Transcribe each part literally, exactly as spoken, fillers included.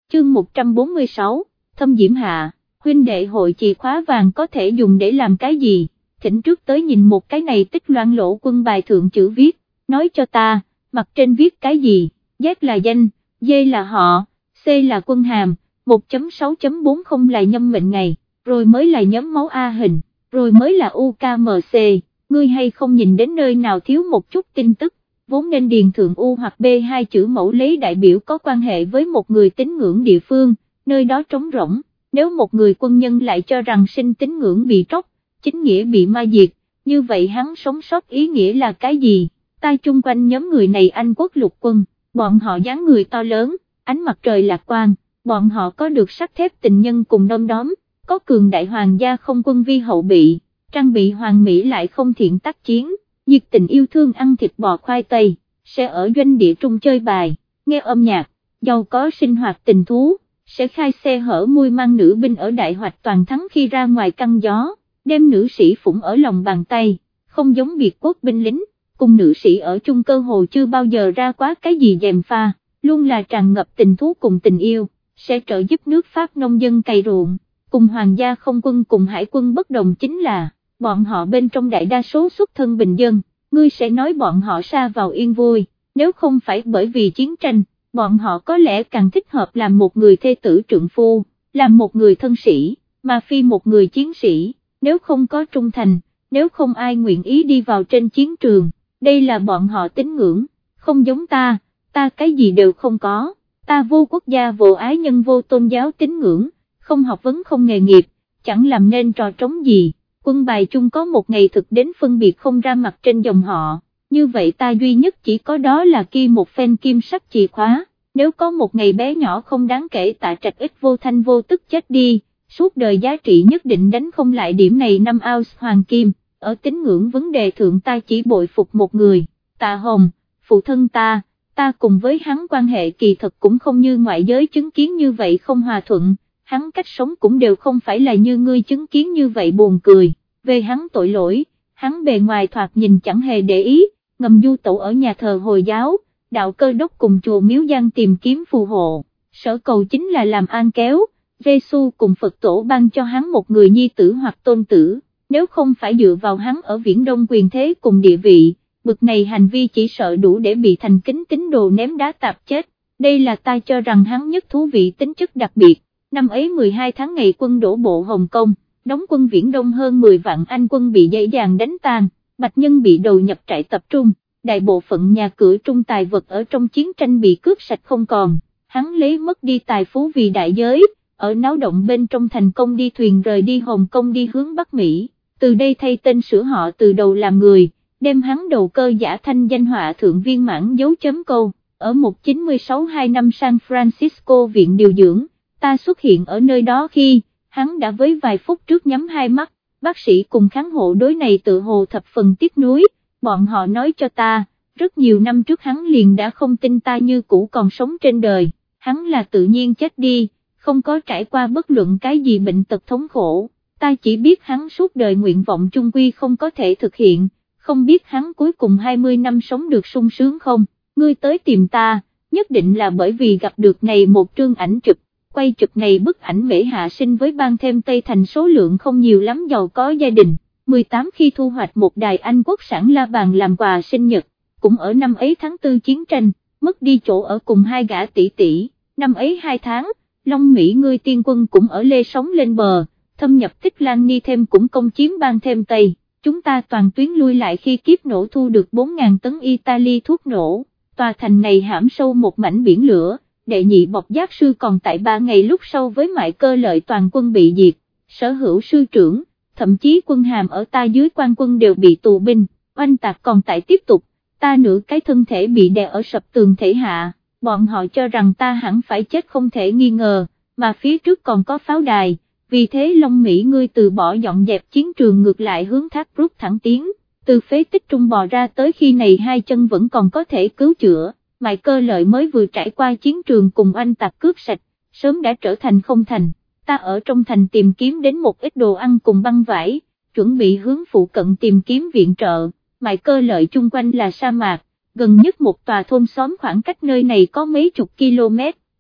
chương một trăm bốn mươi sáu, Thâm Diễm Hạ, huynh đệ hội chìa khóa vàng có thể dùng để làm cái gì, thỉnh trước tới nhìn một cái này tích loan lỗ quân bài thượng chữ viết, nói cho ta, mặt trên viết cái gì, Z là danh, D là họ, C là quân hàm, một chấm sáu chấm bốn không là nhâm mệnh ngày, rồi mới là nhóm máu A hình, rồi mới là u ca em xê, ngươi hay không nhìn đến nơi nào thiếu một chút tin tức, vốn nên điền thượng U hoặc B hai chữ mẫu lấy đại biểu có quan hệ với một người tín ngưỡng địa phương, nơi đó trống rỗng, nếu một người quân nhân lại cho rằng sinh tín ngưỡng bị tróc, chính nghĩa bị ma diệt, như vậy hắn sống sót ý nghĩa là cái gì, tai chung quanh nhóm người này Anh quốc lục quân, bọn họ dáng người to lớn, ánh mặt trời lạc quan, bọn họ có được sắt thép tình nhân cùng đom đóm, có cường đại hoàng gia không quân vi hậu bị, trang bị hoàng mỹ lại không thiện tác chiến, nhiệt tình yêu thương ăn thịt bò khoai tây, sẽ ở doanh địa trung chơi bài, nghe âm nhạc, giàu có sinh hoạt tình thú, sẽ khai xe hở mui mang nữ binh ở đại hoạch toàn thắng khi ra ngoài căng gió, đem nữ sĩ phụng ở lòng bàn tay, không giống biệt quốc binh lính, cùng nữ sĩ ở chung cơ hồ chưa bao giờ ra quá cái gì gièm pha, luôn là tràn ngập tình thú cùng tình yêu, sẽ trợ giúp nước Pháp nông dân cày ruộng, cùng hoàng gia không quân cùng hải quân bất đồng chính là, bọn họ bên trong đại đa số xuất thân bình dân, ngươi sẽ nói bọn họ sa vào yên vui, nếu không phải bởi vì chiến tranh, bọn họ có lẽ càng thích hợp làm một người thê tử trượng phu, làm một người thân sĩ, mà phi một người chiến sĩ, nếu không có trung thành, nếu không ai nguyện ý đi vào trên chiến trường, đây là bọn họ tín ngưỡng, không giống ta, ta cái gì đều không có, ta vô quốc gia vô ái nhân vô tôn giáo tín ngưỡng, không học vấn không nghề nghiệp, chẳng làm nên trò trống gì. Quân bài chung có một ngày thực đến phân biệt không ra mặt trên dòng họ, như vậy ta duy nhất chỉ có đó là ghi một phen kim sắc chìa khóa, nếu có một ngày bé nhỏ không đáng kể Tạ Trạch ít vô thanh vô tức chết đi, suốt đời giá trị nhất định đánh không lại điểm này năm ounce hoàng kim, ở tín ngưỡng vấn đề thượng ta chỉ bội phục một người, Tạ Hồng, phụ thân ta, ta cùng với hắn quan hệ kỳ thật cũng không như ngoại giới chứng kiến như vậy không hòa thuận. Hắn cách sống cũng đều không phải là như ngươi chứng kiến như vậy buồn cười, về hắn tội lỗi, hắn bề ngoài thoạt nhìn chẳng hề để ý, ngầm du tẩu ở nhà thờ Hồi giáo, đạo Cơ Đốc cùng chùa Miếu Giang tìm kiếm phù hộ, sở cầu chính là làm an kéo, Giê-xu cùng Phật tổ ban cho hắn một người nhi tử hoặc tôn tử, nếu không phải dựa vào hắn ở Viễn Đông quyền thế cùng địa vị, bực này hành vi chỉ sợ đủ để bị thành kính tín đồ ném đá tạp chết, đây là ta cho rằng hắn nhất thú vị tính chất đặc biệt. Năm ấy mười hai tháng ngày quân đổ bộ Hồng Kông, đóng quân Viễn Đông hơn mười vạn Anh quân bị dễ dàng đánh tan, Bạch Nhân bị đầu nhập trại tập trung, đại bộ phận nhà cửa trung tài vật ở trong chiến tranh bị cướp sạch không còn, hắn lấy mất đi tài phú vì đại giới, ở náo động bên trong thành công đi thuyền rời đi Hồng Kông đi hướng Bắc Mỹ, từ đây thay tên sửa họ từ đầu làm người, đem hắn đầu cơ giả thanh danh họa thượng viên mãn dấu chấm câu, ở một nghìn chín trăm sáu mươi hai năm San Francisco viện điều dưỡng. Ta xuất hiện ở nơi đó khi, hắn đã với vài phút trước nhắm hai mắt, bác sĩ cùng kháng hộ đối này tự hồ thập phần tiếc nuối, bọn họ nói cho ta, rất nhiều năm trước hắn liền đã không tin ta như cũ còn sống trên đời, hắn là tự nhiên chết đi, không có trải qua bất luận cái gì bệnh tật thống khổ, ta chỉ biết hắn suốt đời nguyện vọng chung quy không có thể thực hiện, không biết hắn cuối cùng hai mươi năm sống được sung sướng không, ngươi tới tìm ta, nhất định là bởi vì gặp được này một trương ảnh chụp. Quay chụp này bức ảnh Mễ Hạ Sinh với ban thêm Tây Thành số lượng không nhiều lắm giàu có gia đình, mười tám khi thu hoạch một đài Anh quốc sản la bàn làm quà sinh nhật, cũng ở năm ấy tháng tư chiến tranh, mất đi chỗ ở cùng hai gã tỷ tỷ, năm ấy hai tháng, Long Mỹ ngươi tiên quân cũng ở lê sóng lên bờ, thâm nhập Tích Lan Ni thêm cũng công chiếm ban thêm Tây, chúng ta toàn tuyến lui lại khi kiếp nổ thu được bốn nghìn tấn Italy thuốc nổ, tòa thành này hãm sâu một mảnh biển lửa. Đệ nhị bọc giác sư còn tại ba ngày lúc sau với Mại Cơ Lợi toàn quân bị diệt, sở hữu sư trưởng, thậm chí quân hàm ở ta dưới quan quân đều bị tù binh, oanh tạc còn tại tiếp tục, ta nửa cái thân thể bị đè ở sập tường thể hạ, bọn họ cho rằng ta hẳn phải chết không thể nghi ngờ, mà phía trước còn có pháo đài, vì thế Long Mỹ ngươi từ bỏ dọn dẹp chiến trường ngược lại hướng Thác Rút thẳng tiến, từ phế tích trung bò ra tới khi này hai chân vẫn còn có thể cứu chữa. Mại Cơ Lợi mới vừa trải qua chiến trường cùng oanh tạc cướp sạch, sớm đã trở thành không thành, ta ở trong thành tìm kiếm đến một ít đồ ăn cùng băng vải, chuẩn bị hướng phụ cận tìm kiếm viện trợ, Mại Cơ Lợi chung quanh là sa mạc, gần nhất một tòa thôn xóm khoảng cách nơi này có mấy chục km,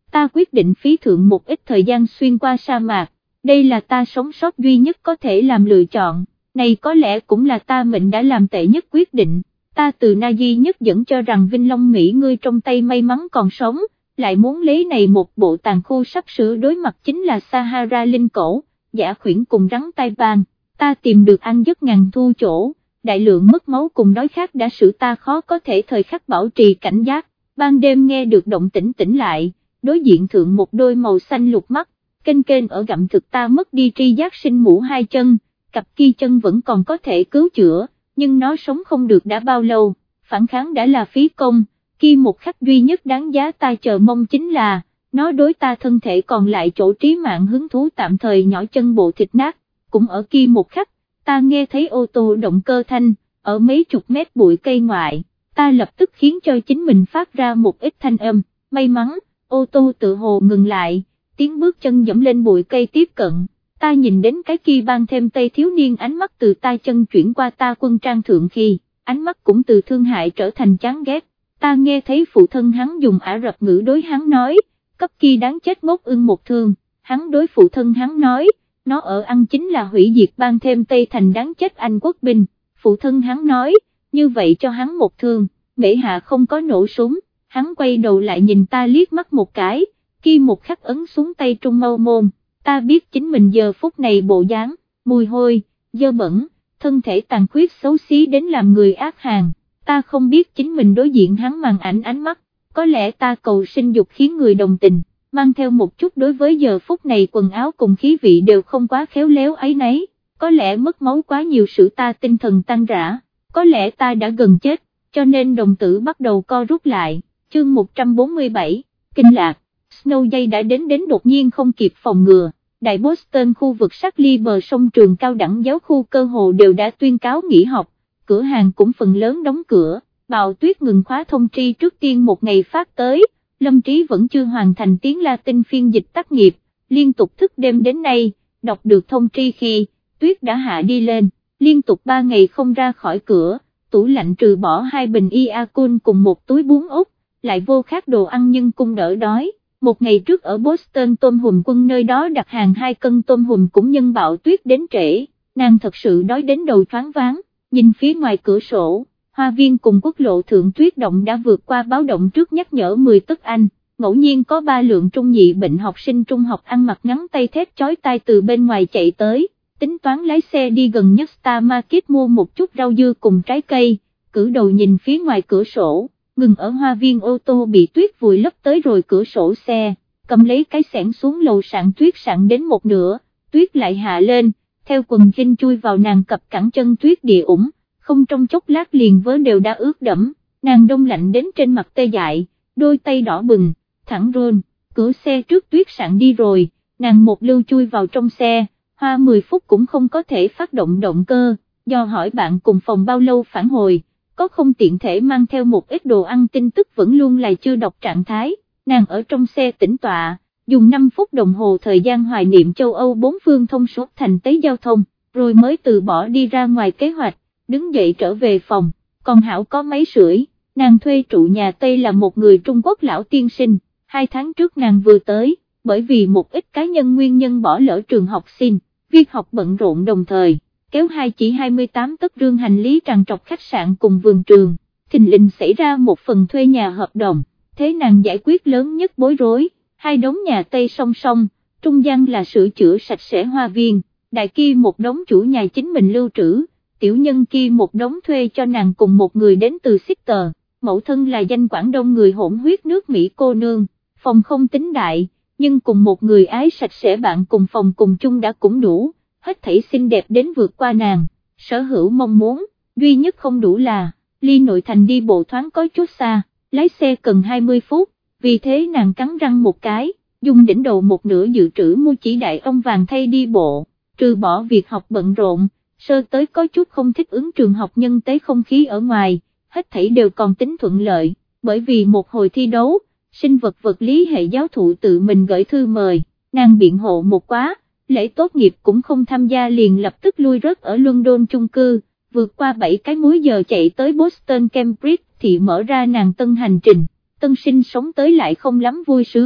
ta quyết định phí thượng một ít thời gian xuyên qua sa mạc, đây là ta sống sót duy nhất có thể làm lựa chọn, này có lẽ cũng là ta mệnh đã làm tệ nhất quyết định, ta từ Na Di nhất dẫn cho rằng Vinh Long Mỹ ngươi trong tay may mắn còn sống, lại muốn lấy này một bộ tàn khu sắp sửa đối mặt chính là Sahara linh cổ, dã khuyển cùng rắn tai ban, ta tìm được ăn giấc ngàn thu chỗ, đại lượng mất máu cùng đói khát đã使ta khó có thể thời khắc bảo trì cảnh giác, ban đêm nghe được động tĩnh tỉnh lại, đối diện thượng một đôi màu xanh lục mắt, kênh kênh ở gặm thực ta mất đi tri giác sinh mũ hai chân, cặp kia chân vẫn còn có thể cứu chữa, nhưng nó sống không được đã bao lâu, phản kháng đã là phí công, kia một khắc duy nhất đáng giá ta chờ mong chính là, nó đối ta thân thể còn lại chỗ trí mạng hứng thú tạm thời nhỏ chân bộ thịt nát, cũng ở kia một khắc, ta nghe thấy ô tô động cơ thanh, ở mấy chục mét bụi cây ngoại, ta lập tức khiến cho chính mình phát ra một ít thanh âm, may mắn, ô tô tự hồ ngừng lại, tiếng bước chân dẫm lên bụi cây tiếp cận, ta nhìn đến cái kia ban thêm tây thiếu niên ánh mắt từ tai chân chuyển qua ta quân trang thượng khi, ánh mắt cũng từ thương hại trở thành chán ghét, ta nghe thấy phụ thân hắn dùng Ả Rập ngữ đối hắn nói, cấp kia đáng chết ngốc ưng một thương, hắn đối phụ thân hắn nói, nó ở ăn chính là hủy diệt ban thêm tây thành đáng chết Anh quốc binh, phụ thân hắn nói, như vậy cho hắn một thương, bệ hạ không có nổ súng, hắn quay đầu lại nhìn ta liếc mắt một cái, kia một khắc ấn xuống tay trung mau môn, ta biết chính mình giờ phút này bộ dáng, mùi hôi, dơ bẩn, thân thể tàn khuyết xấu xí đến làm người ác hàng, ta không biết chính mình đối diện hắn màn ảnh ánh mắt, có lẽ ta cầu sinh dục khiến người đồng tình, mang theo một chút đối với giờ phút này quần áo cùng khí vị đều không quá khéo léo ấy nấy, có lẽ mất máu quá nhiều sự ta tinh thần tăng rã, có lẽ ta đã gần chết, cho nên đồng tử bắt đầu co rút lại, chương một trăm bốn mươi bảy, kinh lạc, Snow dây đã đến đến đột nhiên không kịp phòng ngừa, đại Boston khu vực sát ly bờ sông trường cao đẳng giáo khu cơ hồ đều đã tuyên cáo nghỉ học, cửa hàng cũng phần lớn đóng cửa, Bạo Tuyết ngừng khóa thông tri trước tiên một ngày phát tới, Lâm Trí vẫn chưa hoàn thành tiếng Latin phiên dịch tác nghiệp, liên tục thức đêm đến nay, đọc được thông tri khi, tuyết đã hạ đi lên, liên tục ba ngày không ra khỏi cửa, tủ lạnh trừ bỏ hai bình Yakult cùng một túi bún ốc, lại vô khác đồ ăn nhưng cũng đỡ đói. Một ngày trước ở Boston tôm hùm quân nơi đó đặt hàng hai cân tôm hùm cũng nhân Bạo Tuyết đến trễ, nàng thật sự đói đến đầu choáng váng, nhìn phía ngoài cửa sổ, hoa viên cùng quốc lộ thượng tuyết động đã vượt qua báo động trước nhắc nhở mười tấc Anh, ngẫu nhiên có ba lượng trung nhị bệnh học sinh trung học ăn mặc ngắn tay thét chói tai từ bên ngoài chạy tới, tính toán lái xe đi gần nhất Star Market mua một chút rau dưa cùng trái cây, cử đầu nhìn phía ngoài cửa sổ. Ngừng ở hoa viên ô tô bị tuyết vùi lấp tới rồi cửa sổ xe, cầm lấy cái xẻng xuống lầu sạn tuyết sạn đến một nửa, tuyết lại hạ lên, theo quần jean chui vào nàng cặp cẳng chân tuyết địa ủng, không trong chốc lát liền vớ đều đã ướt đẫm, nàng đông lạnh đến trên mặt tê dại, đôi tay đỏ bừng, thẳng run, cửa xe trước tuyết sạn đi rồi, nàng một lưu chui vào trong xe, hoa mười phút cũng không có thể phát động động cơ, do hỏi bạn cùng phòng bao lâu phản hồi. Có không tiện thể mang theo một ít đồ ăn tin tức vẫn luôn là chưa đọc trạng thái, nàng ở trong xe tĩnh tọa, dùng năm phút đồng hồ thời gian hoài niệm châu Âu bốn phương thông suốt thành tế giao thông, rồi mới từ bỏ đi ra ngoài kế hoạch, đứng dậy trở về phòng, còn hảo có máy sưởi, nàng thuê trụ nhà Tây là một người Trung Quốc lão tiên sinh, hai tháng trước nàng vừa tới, bởi vì một ít cá nhân nguyên nhân bỏ lỡ trường học xin, việc học bận rộn đồng thời. Kéo hai chỉ hai mươi tám tấc rương hành lý tràn trọc khách sạn cùng vườn trường, thình lình xảy ra một phần thuê nhà hợp đồng, thế nàng giải quyết lớn nhất bối rối, hai đống nhà Tây song song, trung gian là sửa chữa sạch sẽ hoa viên, đại kia một đống chủ nhà chính mình lưu trữ, tiểu nhân kia một đống thuê cho nàng cùng một người đến từ Sitter, mẫu thân là danh Quảng Đông người hỗn huyết nước Mỹ cô nương, phòng không tính đại, nhưng cùng một người ái sạch sẽ bạn cùng phòng cùng chung đã cũng đủ. Hết thảy xinh đẹp đến vượt qua nàng, sở hữu mong muốn, duy nhất không đủ là, ly nội thành đi bộ thoáng có chút xa, lái xe cần hai mươi phút, vì thế nàng cắn răng một cái, dùng đỉnh đầu một nửa dự trữ mua chỉ đại ông vàng thay đi bộ, trừ bỏ việc học bận rộn, sơ tới có chút không thích ứng trường học nhân tế không khí ở ngoài, hết thảy đều còn tính thuận lợi, bởi vì một hồi thi đấu, sinh vật vật lý hệ giáo thụ tự mình gửi thư mời, nàng biện hộ một quá. Lễ tốt nghiệp cũng không tham gia liền lập tức lui rớt ở London chung cư, vượt qua bảy cái múi giờ chạy tới Boston Cambridge thì mở ra nàng tân hành trình, tân sinh sống tới lại không lắm vui sướng,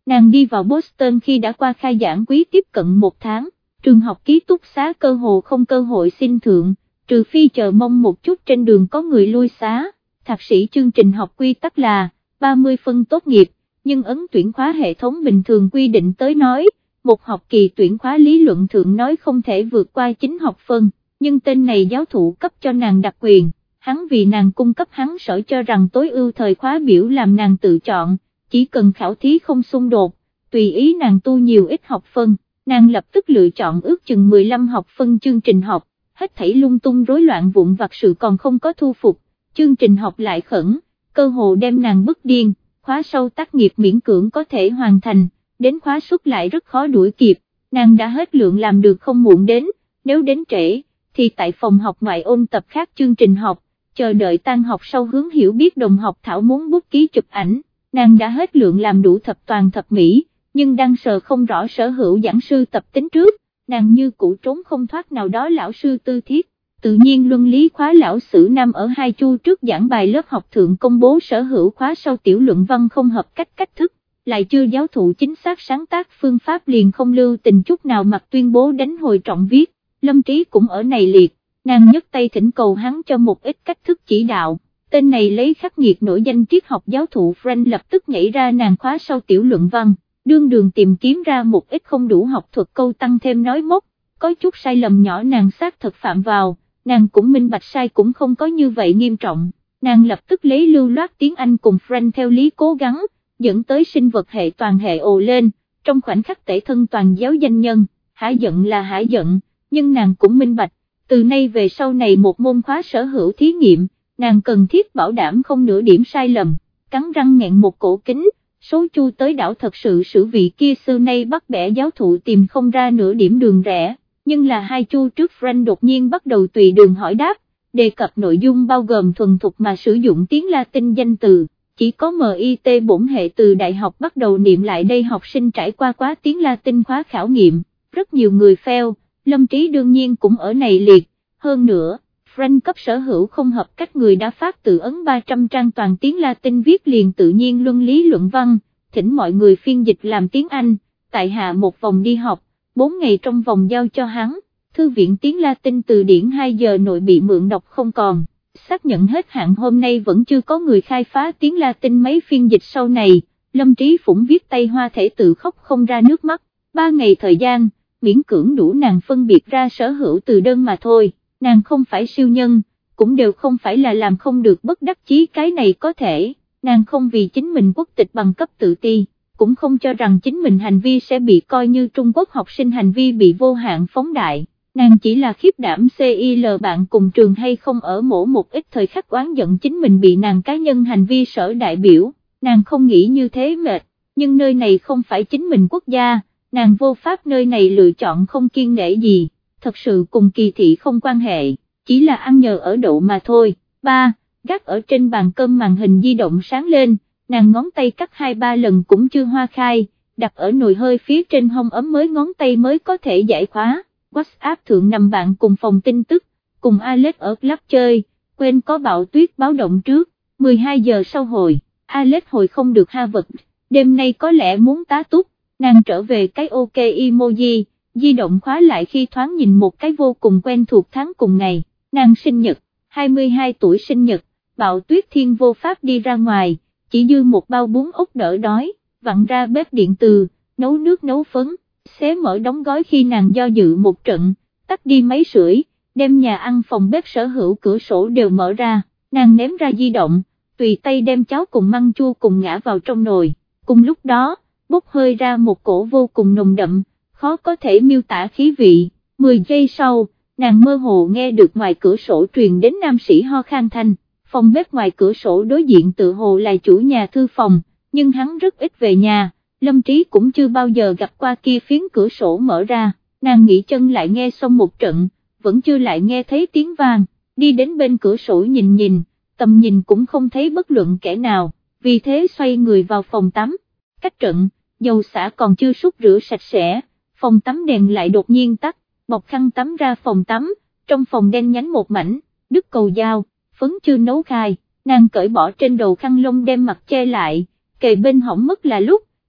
nàng đi vào Boston khi đã qua khai giảng quý tiếp cận một tháng, trường học ký túc xá cơ hồ không cơ hội xin thượng, trừ phi chờ mong một chút trên đường có người lui xá. Thạc sĩ chương trình học quy tắc là ba mươi phân tốt nghiệp, nhưng ấn tuyển khóa hệ thống bình thường quy định tới nói, một học kỳ tuyển khóa lý luận thượng nói không thể vượt qua chín học phân, nhưng tên này giáo thụ cấp cho nàng đặc quyền, hắn vì nàng cung cấp hắn sở cho rằng tối ưu thời khóa biểu làm nàng tự chọn, chỉ cần khảo thí không xung đột, tùy ý nàng tu nhiều ít học phân, nàng lập tức lựa chọn ước chừng mười lăm học phân chương trình học, hết thảy lung tung rối loạn vụn vặt sự còn không có thu phục, chương trình học lại khẩn, cơ hồ đem nàng bức điên, khóa sau tác nghiệp miễn cưỡng có thể hoàn thành, đến khóa xuất lại rất khó đuổi kịp, nàng đã hết lượng làm được không muộn đến, nếu đến trễ, thì tại phòng học ngoại ôn tập khác chương trình học, chờ đợi tan học sau hướng hiểu biết đồng học thảo muốn bút ký chụp ảnh, nàng đã hết lượng làm đủ thập toàn thập mỹ, nhưng đang sờ không rõ sở hữu giảng sư tập tính trước, nàng như cũ trốn không thoát nào đó lão sư tư thiết. Tự nhiên luân lý khóa lão sử nam ở hai chu trước giảng bài lớp học thượng công bố sở hữu khóa sau tiểu luận văn không hợp cách cách thức, lại chưa giáo thụ chính xác sáng tác phương pháp liền không lưu tình chút nào mặc tuyên bố đánh hồi trọng viết, Lâm Trí cũng ở này liệt, nàng nhấc tay thỉnh cầu hắn cho một ít cách thức chỉ đạo, tên này lấy khắc nghiệt nổi danh triết học giáo thụ Frank lập tức nhảy ra nàng khóa sau tiểu luận văn, đương đường tìm kiếm ra một ít không đủ học thuật câu tăng thêm nói mốc, có chút sai lầm nhỏ nàng xác thật phạm vào. Nàng cũng minh bạch sai cũng không có như vậy nghiêm trọng, nàng lập tức lấy lưu loát tiếng Anh cùng Frank theo lý cố gắng, dẫn tới sinh vật hệ toàn hệ ồ lên, trong khoảnh khắc tể thân toàn giáo danh nhân, hả giận là hả giận, nhưng nàng cũng minh bạch, từ nay về sau này một môn khóa sở hữu thí nghiệm, nàng cần thiết bảo đảm không nửa điểm sai lầm, cắn răng nghẹn một cổ kính, số chu tới đảo thật sự sử vị kia xưa nay bắt bẻ giáo thụ tìm không ra nửa điểm đường rẽ. Nhưng là hai chu trước Frank đột nhiên bắt đầu tùy đường hỏi đáp, đề cập nội dung bao gồm thuần thục mà sử dụng tiếng Latin danh từ, chỉ có em i tê bổn hệ từ đại học bắt đầu niệm lại đây học sinh trải qua quá tiếng Latin khóa khảo nghiệm, rất nhiều người fail, Lâm Trí đương nhiên cũng ở này liệt, hơn nữa, Frank cấp sở hữu không hợp cách người đã phát tự ấn ba trăm trang toàn tiếng Latin viết liền tự nhiên luân lý luận văn, thỉnh mọi người phiên dịch làm tiếng Anh, tại hạ một vòng đi học. bốn ngày trong vòng giao cho hắn, thư viện tiếng Latin từ điển hai giờ nội bị mượn đọc không còn, xác nhận hết hạn hôm nay vẫn chưa có người khai phá tiếng Latin mấy phiên dịch sau này, Lâm Trí Phủng viết tay hoa thể tự khóc không ra nước mắt, ba ngày thời gian, miễn cưỡng đủ nàng phân biệt ra sở hữu từ đơn mà thôi, nàng không phải siêu nhân, cũng đều không phải là làm không được bất đắc chí cái này có thể, nàng không vì chính mình quốc tịch bằng cấp tự ti. Cũng không cho rằng chính mình hành vi sẽ bị coi như Trung Quốc học sinh hành vi bị vô hạn phóng đại, nàng chỉ là khiếp đảm xê i lờ bạn cùng trường hay không ở mỗi một ít thời khắc oán giận chính mình bị nàng cá nhân hành vi sở đại biểu, nàng không nghĩ như thế mệt, nhưng nơi này không phải chính mình quốc gia, nàng vô pháp nơi này lựa chọn không kiêng nể gì, thật sự cùng kỳ thị không quan hệ, chỉ là ăn nhờ ở đậu mà thôi. Ba, gác ở trên bàn cơm màn hình di động sáng lên. Nàng ngón tay cắt hai ba lần cũng chưa hoa khai, đặt ở nồi hơi phía trên hông ấm mới ngón tay mới có thể giải khóa, WhatsApp thượng nằm bạn cùng phòng tin tức, cùng Alex ở club chơi, quên có bão tuyết báo động trước, mười hai giờ sau hồi, Alex hồi không được Harvard, đêm nay có lẽ muốn tá túc, nàng trở về cái ok emoji, di động khóa lại khi thoáng nhìn một cái vô cùng quen thuộc tháng cùng ngày, nàng sinh nhật, hai mươi hai tuổi sinh nhật, bão tuyết thiên vô pháp đi ra ngoài. Chỉ dư một bao bún ốc đỡ đói, vặn ra bếp điện từ, nấu nước nấu phấn, xé mở đóng gói khi nàng do dự một trận, tắt đi máy sưởi, đem nhà ăn phòng bếp sở hữu cửa sổ đều mở ra, nàng ném ra di động, tùy tay đem cháo cùng măng chua cùng ngã vào trong nồi, cùng lúc đó, bốc hơi ra một cổ vô cùng nồng đậm, khó có thể miêu tả khí vị, mười giây sau, nàng mơ hồ nghe được ngoài cửa sổ truyền đến nam sĩ ho khan thanh. Phòng bếp ngoài cửa sổ đối diện tự hồ là chủ nhà thư phòng, nhưng hắn rất ít về nhà, Lâm Trí cũng chưa bao giờ gặp qua kia phiến cửa sổ mở ra, nàng nghỉ chân lại nghe xong một trận, vẫn chưa lại nghe thấy tiếng vang, đi đến bên cửa sổ nhìn nhìn, tầm nhìn cũng không thấy bất luận kẻ nào, vì thế xoay người vào phòng tắm, cách trận, dầu xả còn chưa súc rửa sạch sẽ, phòng tắm đèn lại đột nhiên tắt, bọc khăn tắm ra phòng tắm, trong phòng đen nhánh một mảnh, đứt cầu dao. Phấn chưa nấu khai, nàng cởi bỏ trên đầu khăn lông đem mặt che lại, kề bên hỏng mất là lúc,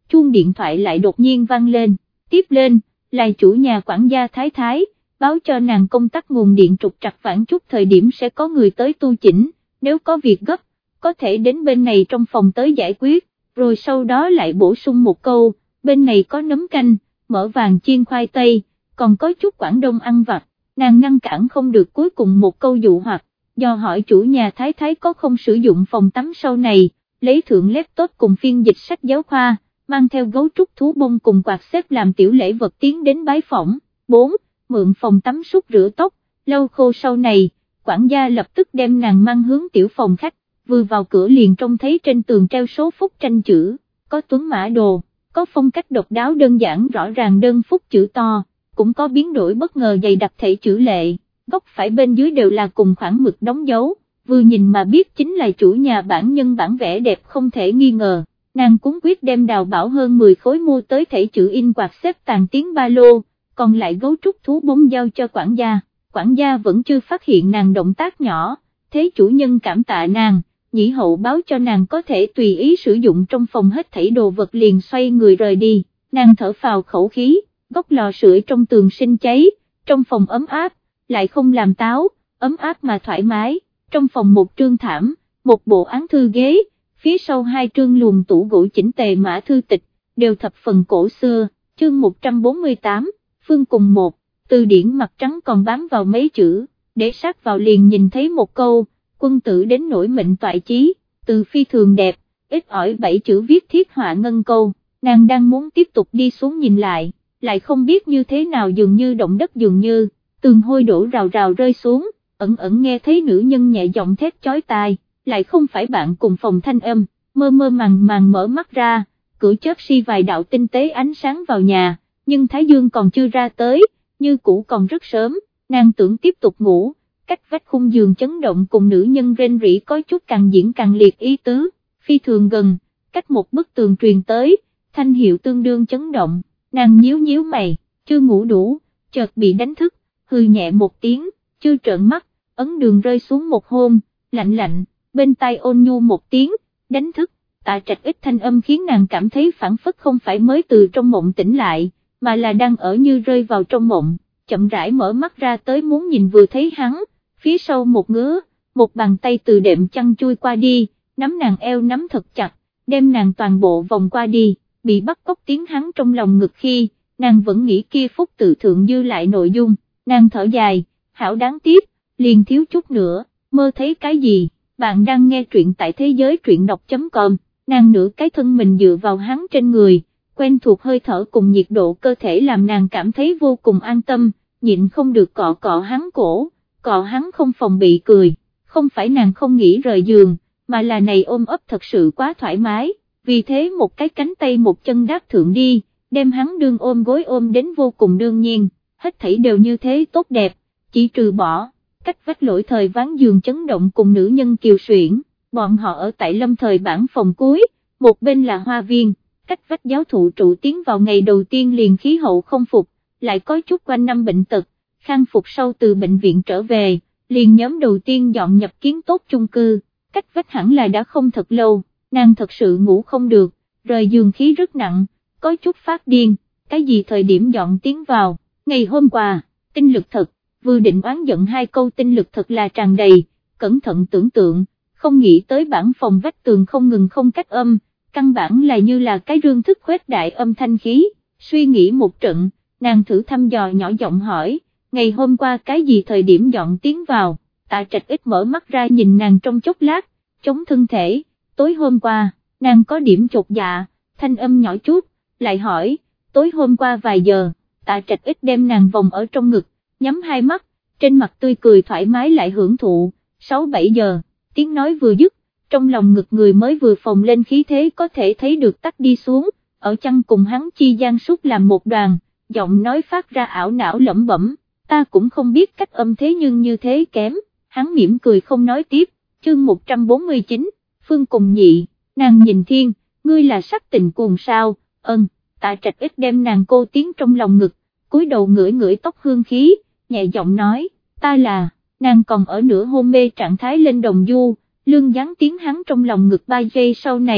chuông điện thoại lại đột nhiên vang lên, tiếp lên, là chủ nhà quản gia Thái Thái, báo cho nàng công tắc nguồn điện trục trặc vãn chút thời điểm sẽ có người tới tu chỉnh, nếu có việc gấp, có thể đến bên này trong phòng tới giải quyết, rồi sau đó lại bổ sung một câu, bên này có nấm canh, mỡ vàng chiên khoai tây, còn có chút Quảng Đông ăn vặt, nàng ngăn cản không được cuối cùng một câu dụ hoặc, do hỏi chủ nhà Thái Thái có không sử dụng phòng tắm sau này, lấy thượng laptop cùng phiên dịch sách giáo khoa, mang theo gấu trúc thú bông cùng quạt xếp làm tiểu lễ vật tiến đến bái phỏng. bốn. Mượn phòng tắm súc rửa tóc, lau khô sau này, quản gia lập tức đem nàng mang hướng tiểu phòng khách, vừa vào cửa liền trông thấy trên tường treo số phúc tranh chữ, có tuấn mã đồ, có phong cách độc đáo đơn giản rõ ràng đơn phúc chữ to, cũng có biến đổi bất ngờ dày đặc thể chữ lệ, góc phải bên dưới đều là cùng khoảng mực đóng dấu, vừa nhìn mà biết chính là chủ nhà bản nhân bản vẽ đẹp không thể nghi ngờ. Nàng cuốn quyết đem đào bảo hơn mười khối mua tới thể chữ in quạt xếp tàn tiếng ba lô, còn lại gấu trúc thú bóng giao cho quản gia, quản gia vẫn chưa phát hiện nàng động tác nhỏ, thế chủ nhân cảm tạ nàng, nhĩ hậu báo cho nàng có thể tùy ý sử dụng trong phòng hết thảy đồ vật liền xoay người rời đi, nàng thở phào khẩu khí, góc lò sưởi trong tường sinh cháy, trong phòng ấm áp, lại không làm táo, ấm áp mà thoải mái, trong phòng một trương thảm, một bộ án thư ghế, phía sau hai trương luồng tủ gỗ chỉnh tề mã thư tịch, đều thập phần cổ xưa, chương một trăm bốn mươi tám, phương cùng một, từ điển mặt trắng còn bám vào mấy chữ, để sát vào liền nhìn thấy một câu, quân tử đến nỗi mệnh toại chí, từ phi thường đẹp, ít ỏi bảy chữ viết thiết họa ngân câu, nàng đang muốn tiếp tục đi xuống nhìn lại, lại không biết như thế nào dường như động đất dường như, tường hôi đổ rào rào rơi xuống, ẩn ẩn nghe thấy nữ nhân nhẹ giọng thét chói tai, lại không phải bạn cùng phòng thanh âm, mơ mơ màng màng mở mắt ra, cửa chớp si vài đạo tinh tế ánh sáng vào nhà, nhưng Thái Dương còn chưa ra tới, như cũ còn rất sớm, nàng tưởng tiếp tục ngủ, cách vách khung giường chấn động cùng nữ nhân rên rỉ có chút càng diễn càng liệt ý tứ, phi thường gần, cách một bức tường truyền tới, thanh hiệu tương đương chấn động, nàng nhíu nhíu mày, chưa ngủ đủ, chợt bị đánh thức, hừ nhẹ một tiếng, chưa trợn mắt, ấn đường rơi xuống một hôn, lạnh lạnh, bên tai ôn nhu một tiếng, đánh thức, Tạ Trạch ít thanh âm khiến nàng cảm thấy phản phất không phải mới từ trong mộng tỉnh lại, mà là đang ở như rơi vào trong mộng, chậm rãi mở mắt ra tới muốn nhìn vừa thấy hắn, phía sau một ngứa, một bàn tay từ đệm chăn chui qua đi, nắm nàng eo nắm thật chặt, đem nàng toàn bộ vòng qua đi, bị bắt cóc tiếng hắn trong lòng ngực khi, nàng vẫn nghĩ kia phúc tự thượng dư lại nội dung, nàng thở dài, hảo đáng tiếc, liền thiếu chút nữa, mơ thấy cái gì, bạn đang nghe truyện tại thế giới truyện đọc.com, nàng nửa cái thân mình dựa vào hắn trên người, quen thuộc hơi thở cùng nhiệt độ cơ thể làm nàng cảm thấy vô cùng an tâm, nhịn không được cọ cọ hắn cổ, cọ hắn không phòng bị cười, không phải nàng không nghĩ rời giường, mà là này ôm ấp thật sự quá thoải mái, vì thế một cái cánh tay một chân đáp thượng đi, đem hắn đương ôm gối ôm đến vô cùng đương nhiên, hết thảy đều như thế tốt đẹp, chỉ trừ bỏ, cách vách lỗi thời ván giường chấn động cùng nữ nhân kiều xuyển, bọn họ ở tại lâm thời bản phòng cuối, một bên là hoa viên, cách vách giáo thụ trụ tiến vào ngày đầu tiên liền khí hậu không phục, lại có chút quanh năm bệnh tật, khang phục sau từ bệnh viện trở về, liền nhóm đầu tiên dọn nhập kiến tốt chung cư, cách vách hẳn là đã không thật lâu, nàng thật sự ngủ không được, rời giường khí rất nặng, có chút phát điên, cái gì thời điểm dọn tiến vào, ngày hôm qua, tinh lực thật, vừa định oán giận hai câu tinh lực thật là tràn đầy, cẩn thận tưởng tượng, không nghĩ tới bản phòng vách tường không ngừng không cách âm, căn bản là như là cái rương thức khuếch đại âm thanh khí, suy nghĩ một trận, nàng thử thăm dò nhỏ giọng hỏi, ngày hôm qua cái gì thời điểm dọn tiến vào, Tạ Trạch ít mở mắt ra nhìn nàng trong chốc lát, chống thân thể, tối hôm qua, nàng có điểm chột dạ, thanh âm nhỏ chút, lại hỏi, tối hôm qua vài giờ, Tạ Trạch ít đem nàng vòng ở trong ngực, nhắm hai mắt, trên mặt tươi cười thoải mái lại hưởng thụ, sáu bảy giờ, tiếng nói vừa dứt, trong lòng ngực người mới vừa phồng lên khí thế có thể thấy được tắt đi xuống, ở chăn cùng hắn chi gian sút làm một đoàn, giọng nói phát ra ảo não lẩm bẩm, ta cũng không biết cách âm thế nhưng như thế kém, hắn mỉm cười không nói tiếp, chương một trăm bốn mươi chín, Phương cùng nhị, nàng nhìn thiên, ngươi là sắc tình cuồng sao, ân, Tạ Trạch ít đem nàng cô tiến trong lòng ngực, cúi đầu ngửi ngửi tóc hương khí, nhẹ giọng nói, ta là, nàng còn ở nửa hôn mê trạng thái lên đồng du, lương dán tiếng hắn trong lòng ngực ba giây sau này,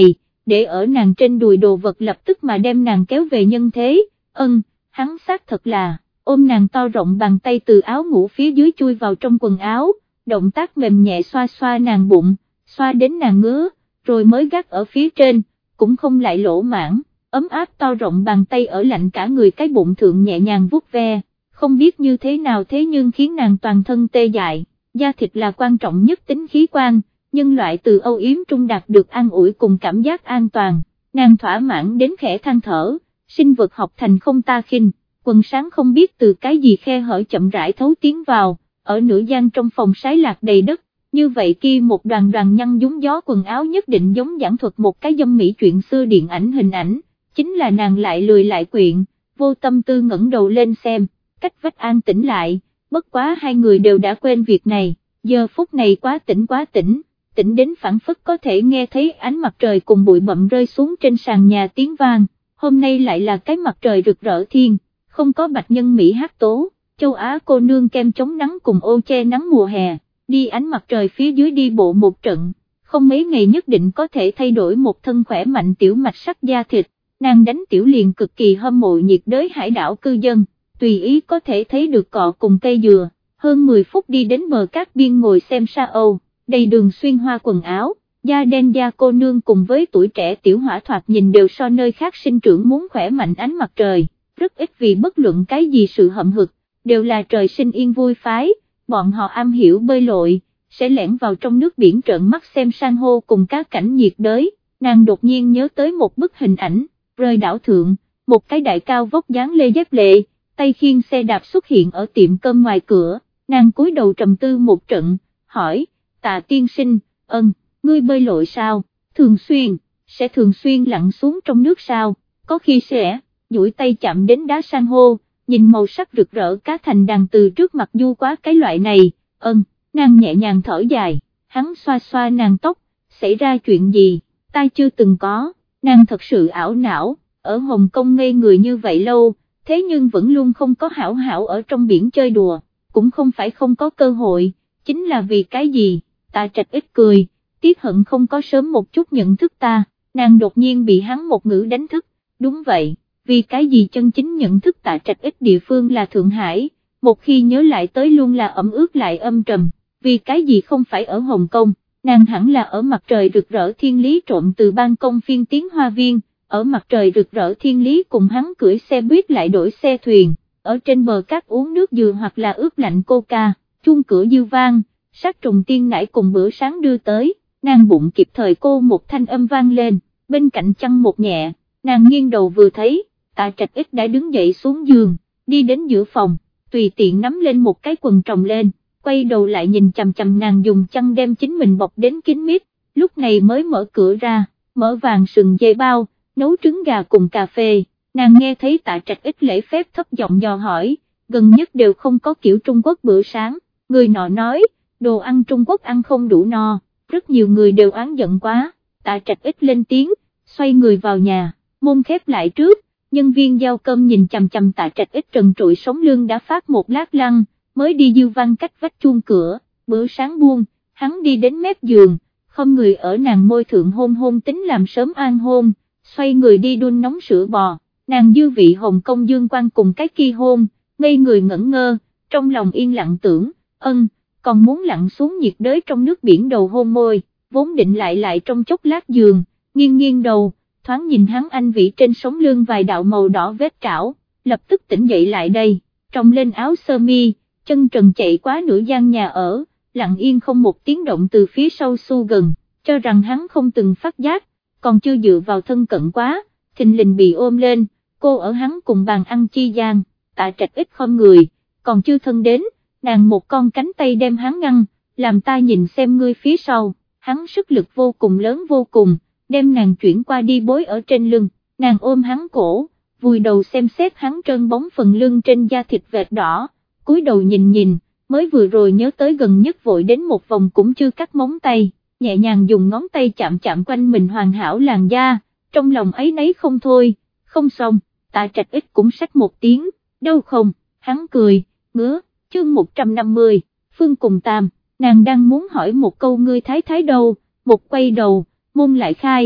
để ở nàng trên đùi đồ vật lập tức mà đem nàng kéo về nhân thế, ân, hắn xác thật là, ôm nàng to rộng bàn tay từ áo ngủ phía dưới chui vào trong quần áo, động tác mềm nhẹ xoa xoa nàng bụng, xoa đến nàng ngứa, rồi mới gác ở phía trên, cũng không lại lỗ mãn, ấm áp to rộng bàn tay ở lạnh cả người cái bụng thượng nhẹ nhàng vuốt ve, không biết như thế nào thế nhưng khiến nàng toàn thân tê dại, da thịt là quan trọng nhất tính khí quan, nhưng loại từ âu yếm trung đạt được an ủi cùng cảm giác an toàn, nàng thỏa mãn đến khẽ than thở, sinh vật học thành không ta khinh, quần sáng không biết từ cái gì khe hở chậm rãi thấu tiến vào, ở nửa gian trong phòng sái lạc đầy đất, như vậy kia một đoàn đoàn nhăn nhúm gió quần áo nhất định giống giảng thuật một cái dâm mỹ chuyện xưa điện ảnh hình ảnh, chính là nàng lại lười lại quyện, vô tâm tư ngẩng đầu lên xem, cách vách an tĩnh lại, bất quá hai người đều đã quên việc này, giờ phút này quá tỉnh quá tỉnh, tỉnh đến phảng phất có thể nghe thấy ánh mặt trời cùng bụi bặm rơi xuống trên sàn nhà tiếng vang, hôm nay lại là cái mặt trời rực rỡ thiên, không có bạch nhân Mỹ hát tố, châu Á cô nương kem chống nắng cùng ô che nắng mùa hè, đi ánh mặt trời phía dưới đi bộ một trận, không mấy ngày nhất định có thể thay đổi một thân khỏe mạnh tiểu mạch sắc da thịt, nàng đánh tiểu liền cực kỳ hâm mộ nhiệt đới hải đảo cư dân, tùy ý có thể thấy được cọ cùng cây dừa, hơn mười phút đi đến bờ cát biên ngồi xem sa Âu, đầy đường xuyên hoa quần áo, da đen da cô nương cùng với tuổi trẻ tiểu hỏa thoạt nhìn đều so nơi khác sinh trưởng muốn khỏe mạnh ánh mặt trời, rất ít vì bất luận cái gì sự hậm hực, đều là trời sinh yên vui phái, bọn họ am hiểu bơi lội, sẽ lẻn vào trong nước biển trợn mắt xem san hô cùng các cảnh nhiệt đới, nàng đột nhiên nhớ tới một bức hình ảnh, rơi đảo thượng, một cái đại cao vóc dáng lê dép lệ, tay khiêng xe đạp xuất hiện ở tiệm cơm ngoài cửa, nàng cúi đầu trầm tư một trận, hỏi, Tạ tiên sinh, ân, ngươi bơi lội sao, thường xuyên, sẽ thường xuyên lặn xuống trong nước sao, có khi sẽ, duỗi tay chạm đến đá san hô, nhìn màu sắc rực rỡ cá thành đàn từ trước mặt du quá cái loại này, ân, nàng nhẹ nhàng thở dài, hắn xoa xoa nàng tóc, xảy ra chuyện gì, ta chưa từng có, nàng thật sự ảo não, ở Hồng Kông ngây người như vậy lâu, thế nhưng vẫn luôn không có hảo hảo ở trong biển chơi đùa, cũng không phải không có cơ hội, chính là vì cái gì, Tạ Trạch ít cười, tiếc hận không có sớm một chút nhận thức ta, nàng đột nhiên bị hắn một ngữ đánh thức, đúng vậy, vì cái gì chân chính nhận thức Tạ Trạch ít địa phương là Thượng Hải, một khi nhớ lại tới luôn là ẩm ướt lại âm trầm, vì cái gì không phải ở Hồng Kông, nàng hẳn là ở mặt trời rực rỡ thiên lý trộm từ ban công phiên tiến hoa viên, ở mặt trời rực rỡ thiên lý cùng hắn cưỡi xe buýt lại đổi xe thuyền, ở trên bờ cát uống nước dừa hoặc là ướp lạnh coca, chuông cửa dư vang, sát trùng tiên nãy cùng bữa sáng đưa tới, nàng bụng kịp thời cô một thanh âm vang lên, bên cạnh chăn một nhẹ, nàng nghiêng đầu vừa thấy, Tạ Trạch ít đã đứng dậy xuống giường, đi đến giữa phòng, tùy tiện nắm lên một cái quần trồng lên, quay đầu lại nhìn chằm chằm nàng dùng chăn đem chính mình bọc đến kín mít, lúc này mới mở cửa ra, mở vàng sừng dây bao, nấu trứng gà cùng cà phê, nàng nghe thấy Tạ Trạch ít lễ phép thấp giọng dò hỏi, gần nhất đều không có kiểu Trung Quốc bữa sáng, người nọ nói, đồ ăn Trung Quốc ăn không đủ no, rất nhiều người đều oán giận quá, Tạ Trạch ít lên tiếng, xoay người vào nhà, môn khép lại trước, nhân viên giao cơm nhìn chằm chằm Tạ Trạch ít trần trụi sống lưng đã phát một lát lăng, mới đi dư văn cách vách chuông cửa, bữa sáng buông, hắn đi đến mép giường, không người ở nàng môi thượng hôn hôn tính làm sớm an hôn, xoay người đi đun nóng sữa bò, nàng dư vị Hồng Kông dương quan cùng cái kia hôn, ngây người ngẩn ngơ, trong lòng yên lặng tưởng, ân, còn muốn lặn xuống nhiệt đới trong nước biển đầu hôn môi, vốn định lại lại trong chốc lát giường, nghiêng nghiêng đầu, thoáng nhìn hắn anh vĩ trên sống lưng vài đạo màu đỏ vết trảo, lập tức tỉnh dậy lại đây, tròng lên áo sơ mi, chân trần chạy qua nửa gian nhà ở, lặng yên không một tiếng động từ phía sau xu gần, cho rằng hắn không từng phát giác, còn chưa dựa vào thân cận quá, thình lình bị ôm lên, cô ở hắn cùng bàn ăn chi gian, Tạ Trạch ít không người, còn chưa thân đến, nàng một con cánh tay đem hắn ngăn, làm ta nhìn xem ngươi phía sau, hắn sức lực vô cùng lớn vô cùng, đem nàng chuyển qua đi bối ở trên lưng, nàng ôm hắn cổ, vùi đầu xem xét hắn trơn bóng phần lưng trên da thịt vệt đỏ, cúi đầu nhìn nhìn, mới vừa rồi nhớ tới gần nhất vội đến một vòng cũng chưa cắt móng tay, nhẹ nhàng dùng ngón tay chạm chạm quanh mình hoàn hảo làn da, trong lòng ấy nấy không thôi, không xong, Tạ Trạch ít cũng xách một tiếng, đâu không, hắn cười, ngứa, chương một trăm năm mươi, Phương cùng Tam, nàng đang muốn hỏi một câu ngươi thái thái đâu, một quay đầu, môn lại khai,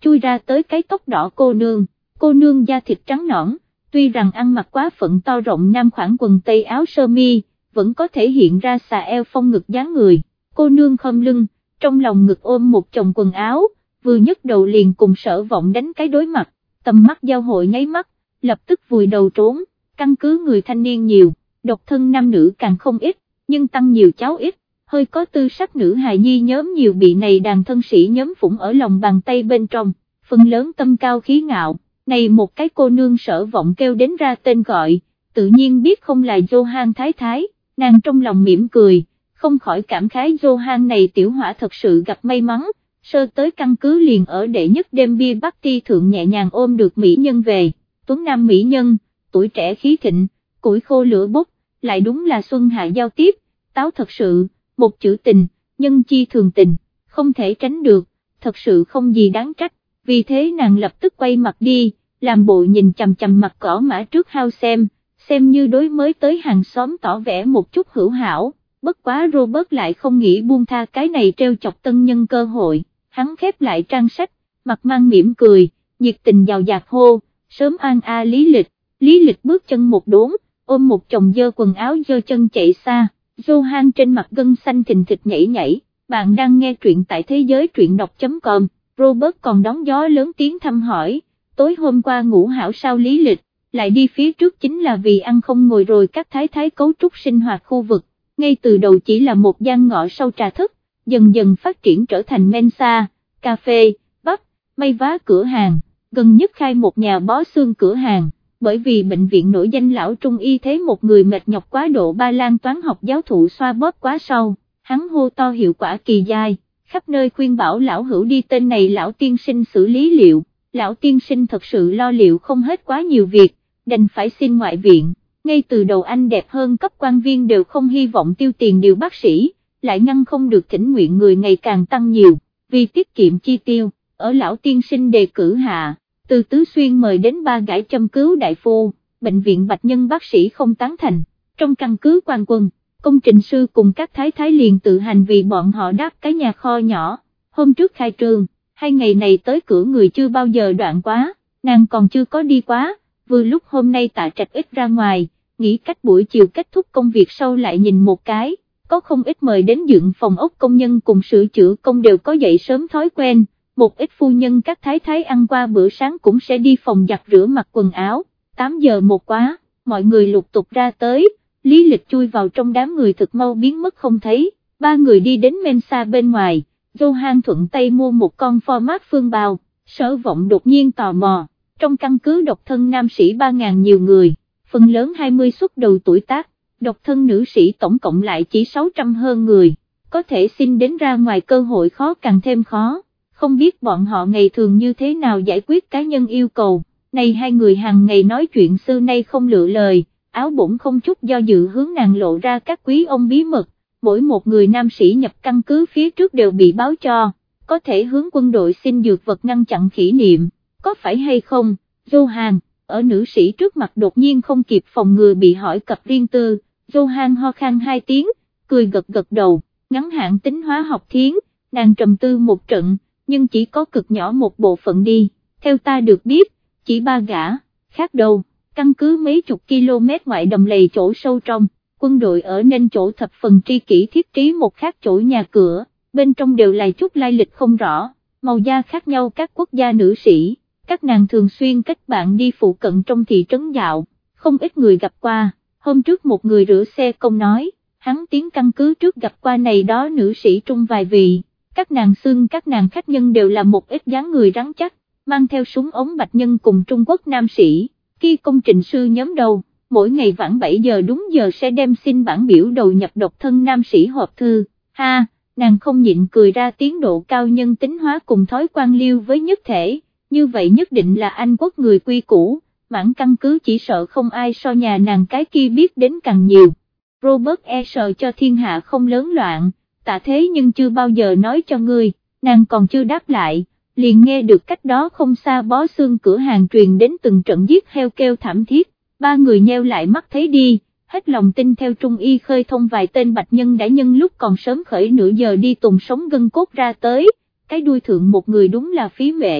chui ra tới cái tóc đỏ cô nương, cô nương da thịt trắng nõn, tuy rằng ăn mặc quá phận to rộng nam khoảng quần tây áo sơ mi, vẫn có thể hiện ra xà eo phong ngực dáng người, cô nương khom lưng, trong lòng ngực ôm một chồng quần áo, vừa nhấc đầu liền cùng Sở Vọng đánh cái đối mặt, tầm mắt giao hội nháy mắt, lập tức vùi đầu trốn, căn cứ người thanh niên nhiều, độc thân nam nữ càng không ít, nhưng tăng nhiều cháu ít, hơi có tư sắc nữ hài nhi nhóm nhiều bị này đàn thân sĩ nhóm phủng ở lòng bàn tay bên trong, phần lớn tâm cao khí ngạo, này một cái cô nương Sở Vọng kêu đến ra tên gọi, tự nhiên biết không là Johan Thái Thái, nàng trong lòng mỉm cười, không khỏi cảm khái Johan này tiểu hỏa thật sự gặp may mắn, sơ tới căn cứ liền ở đệ nhất đêm bia party thượng nhẹ nhàng ôm được mỹ nhân về, tuấn nam mỹ nhân, tuổi trẻ khí thịnh, củi khô lửa bốc, lại đúng là xuân hạ giao tiếp, táo thật sự, một chữ tình, nhân chi thường tình, không thể tránh được, thật sự không gì đáng trách, vì thế nàng lập tức quay mặt đi, làm bộ nhìn chằm chằm mặt cỏ mã trước hao xem, xem như đối mới tới hàng xóm tỏ vẻ một chút hữu hảo, bất quá Robert lại không nghĩ buông tha cái này treo chọc tân nhân cơ hội, hắn khép lại trang sách, mặt mang mỉm cười, nhiệt tình giàu dạt hô, sớm an a Lý Lịch, Lý Lịch bước chân một đốn, ôm một chồng dơ quần áo dơ chân chạy xa, Johan trên mặt gân xanh thình thịch nhảy nhảy, bạn đang nghe truyện tại thế giới truyện đọc.com, Robert còn đón gió lớn tiếng thăm hỏi, tối hôm qua ngủ hảo sao Lý Lịch, lại đi phía trước chính là vì ăn không ngồi rồi các thái thái cấu trúc sinh hoạt khu vực, ngay từ đầu chỉ là một gian ngõ sau trà thức, dần dần phát triển trở thành mensa, cà phê, bắp, may vá cửa hàng, gần nhất khai một nhà bó xương cửa hàng, bởi vì bệnh viện nổi danh lão trung y thế một người mệt nhọc quá độ ba lan toán học giáo thụ xoa bóp quá sâu, hắn hô to hiệu quả kỳ dai, khắp nơi khuyên bảo lão hữu đi tên này lão tiên sinh xử lý liệu, lão tiên sinh thật sự lo liệu không hết quá nhiều việc, đành phải xin ngoại viện, ngay từ đầu anh đẹp hơn cấp quan viên đều không hy vọng tiêu tiền điều bác sĩ, lại ngăn không được thỉnh nguyện người ngày càng tăng nhiều, vì tiết kiệm chi tiêu, ở lão tiên sinh đề cử hạ, từ Tứ Xuyên mời đến ba gãi châm cứu đại phu, bệnh viện Bạch Nhân bác sĩ không tán thành, trong căn cứ quan quân, công trình sư cùng các thái thái liền tự hành vì bọn họ đáp cái nhà kho nhỏ, hôm trước khai trương, hai ngày này tới cửa người chưa bao giờ đoạn quá, nàng còn chưa có đi quá, vừa lúc hôm nay Tạ Trạch ít ra ngoài, nghĩ cách buổi chiều kết thúc công việc sau lại nhìn một cái, có không ít mời đến dựng phòng ốc công nhân cùng sửa chữa công đều có dậy sớm thói quen, một ít phu nhân các thái thái ăn qua bữa sáng cũng sẽ đi phòng giặt rửa mặc quần áo, tám giờ một quá, mọi người lục tục ra tới, Lý Lịch chui vào trong đám người thực mau biến mất không thấy, ba người đi đến mensa bên ngoài, Johan thuận tay mua một con format phương bào, Sở Vọng đột nhiên tò mò, trong căn cứ độc thân nam sĩ ba ngàn nhiều người, phần lớn hai mươi xuất đầu tuổi tác, độc thân nữ sĩ tổng cộng lại chỉ sáu trăm hơn người, có thể xin đến ra ngoài cơ hội khó càng thêm khó, không biết bọn họ ngày thường như thế nào giải quyết cá nhân yêu cầu, này hai người hàng ngày nói chuyện xưa nay không lựa lời, áo bụng không chút do dự hướng nàng lộ ra các quý ông bí mật, mỗi một người nam sĩ nhập căn cứ phía trước đều bị báo cho, có thể hướng quân đội xin dược vật ngăn chặn kỷ niệm, có phải hay không, Johan, ở nữ sĩ trước mặt đột nhiên không kịp phòng ngừa bị hỏi cập riêng tư, Johan ho khan hai tiếng, cười gật gật đầu, ngắn hạn tính hóa học thiến, nàng trầm tư một trận, nhưng chỉ có cực nhỏ một bộ phận đi, theo ta được biết, chỉ ba gã, khác đâu, căn cứ mấy chục km ngoại đầm lầy chỗ sâu trong, quân đội ở nên chỗ thập phần tri kỷ thiết trí một khác chỗ nhà cửa, bên trong đều là chút lai lịch không rõ, màu da khác nhau các quốc gia nữ sĩ, các nàng thường xuyên kết bạn đi phụ cận trong thị trấn dạo, không ít người gặp qua, hôm trước một người rửa xe công nói, hắn tiến căn cứ trước gặp qua này đó nữ sĩ trung vài vị, các nàng xưng các nàng khách nhân đều là một ít dáng người rắn chắc, mang theo súng ống Bạch Nhân cùng Trung Quốc nam sĩ, khi công trình sư nhóm đầu, mỗi ngày vãn bảy giờ đúng giờ sẽ đem xin bản biểu đầu nhập độc thân nam sĩ hộp thư, ha, nàng không nhịn cười ra tiến độ cao nhân tính hóa cùng thói quan liêu với nhất thể, như vậy nhất định là Anh quốc người quy củ, mãn căn cứ chỉ sợ không ai so nhà nàng cái kia biết đến càng nhiều. Robert e sợ cho thiên hạ không lớn loạn, tạ thế nhưng chưa bao giờ nói cho ngươi, nàng còn chưa đáp lại, liền nghe được cách đó không xa bó xương cửa hàng truyền đến từng trận giết heo kêu thảm thiết, ba người nheo lại mắt thấy đi, hết lòng tin theo trung y khơi thông vài tên Bạch Nhân đã nhân lúc còn sớm khởi nửa giờ đi tùng sống gân cốt ra tới, cái đuôi thượng một người đúng là phí mễ,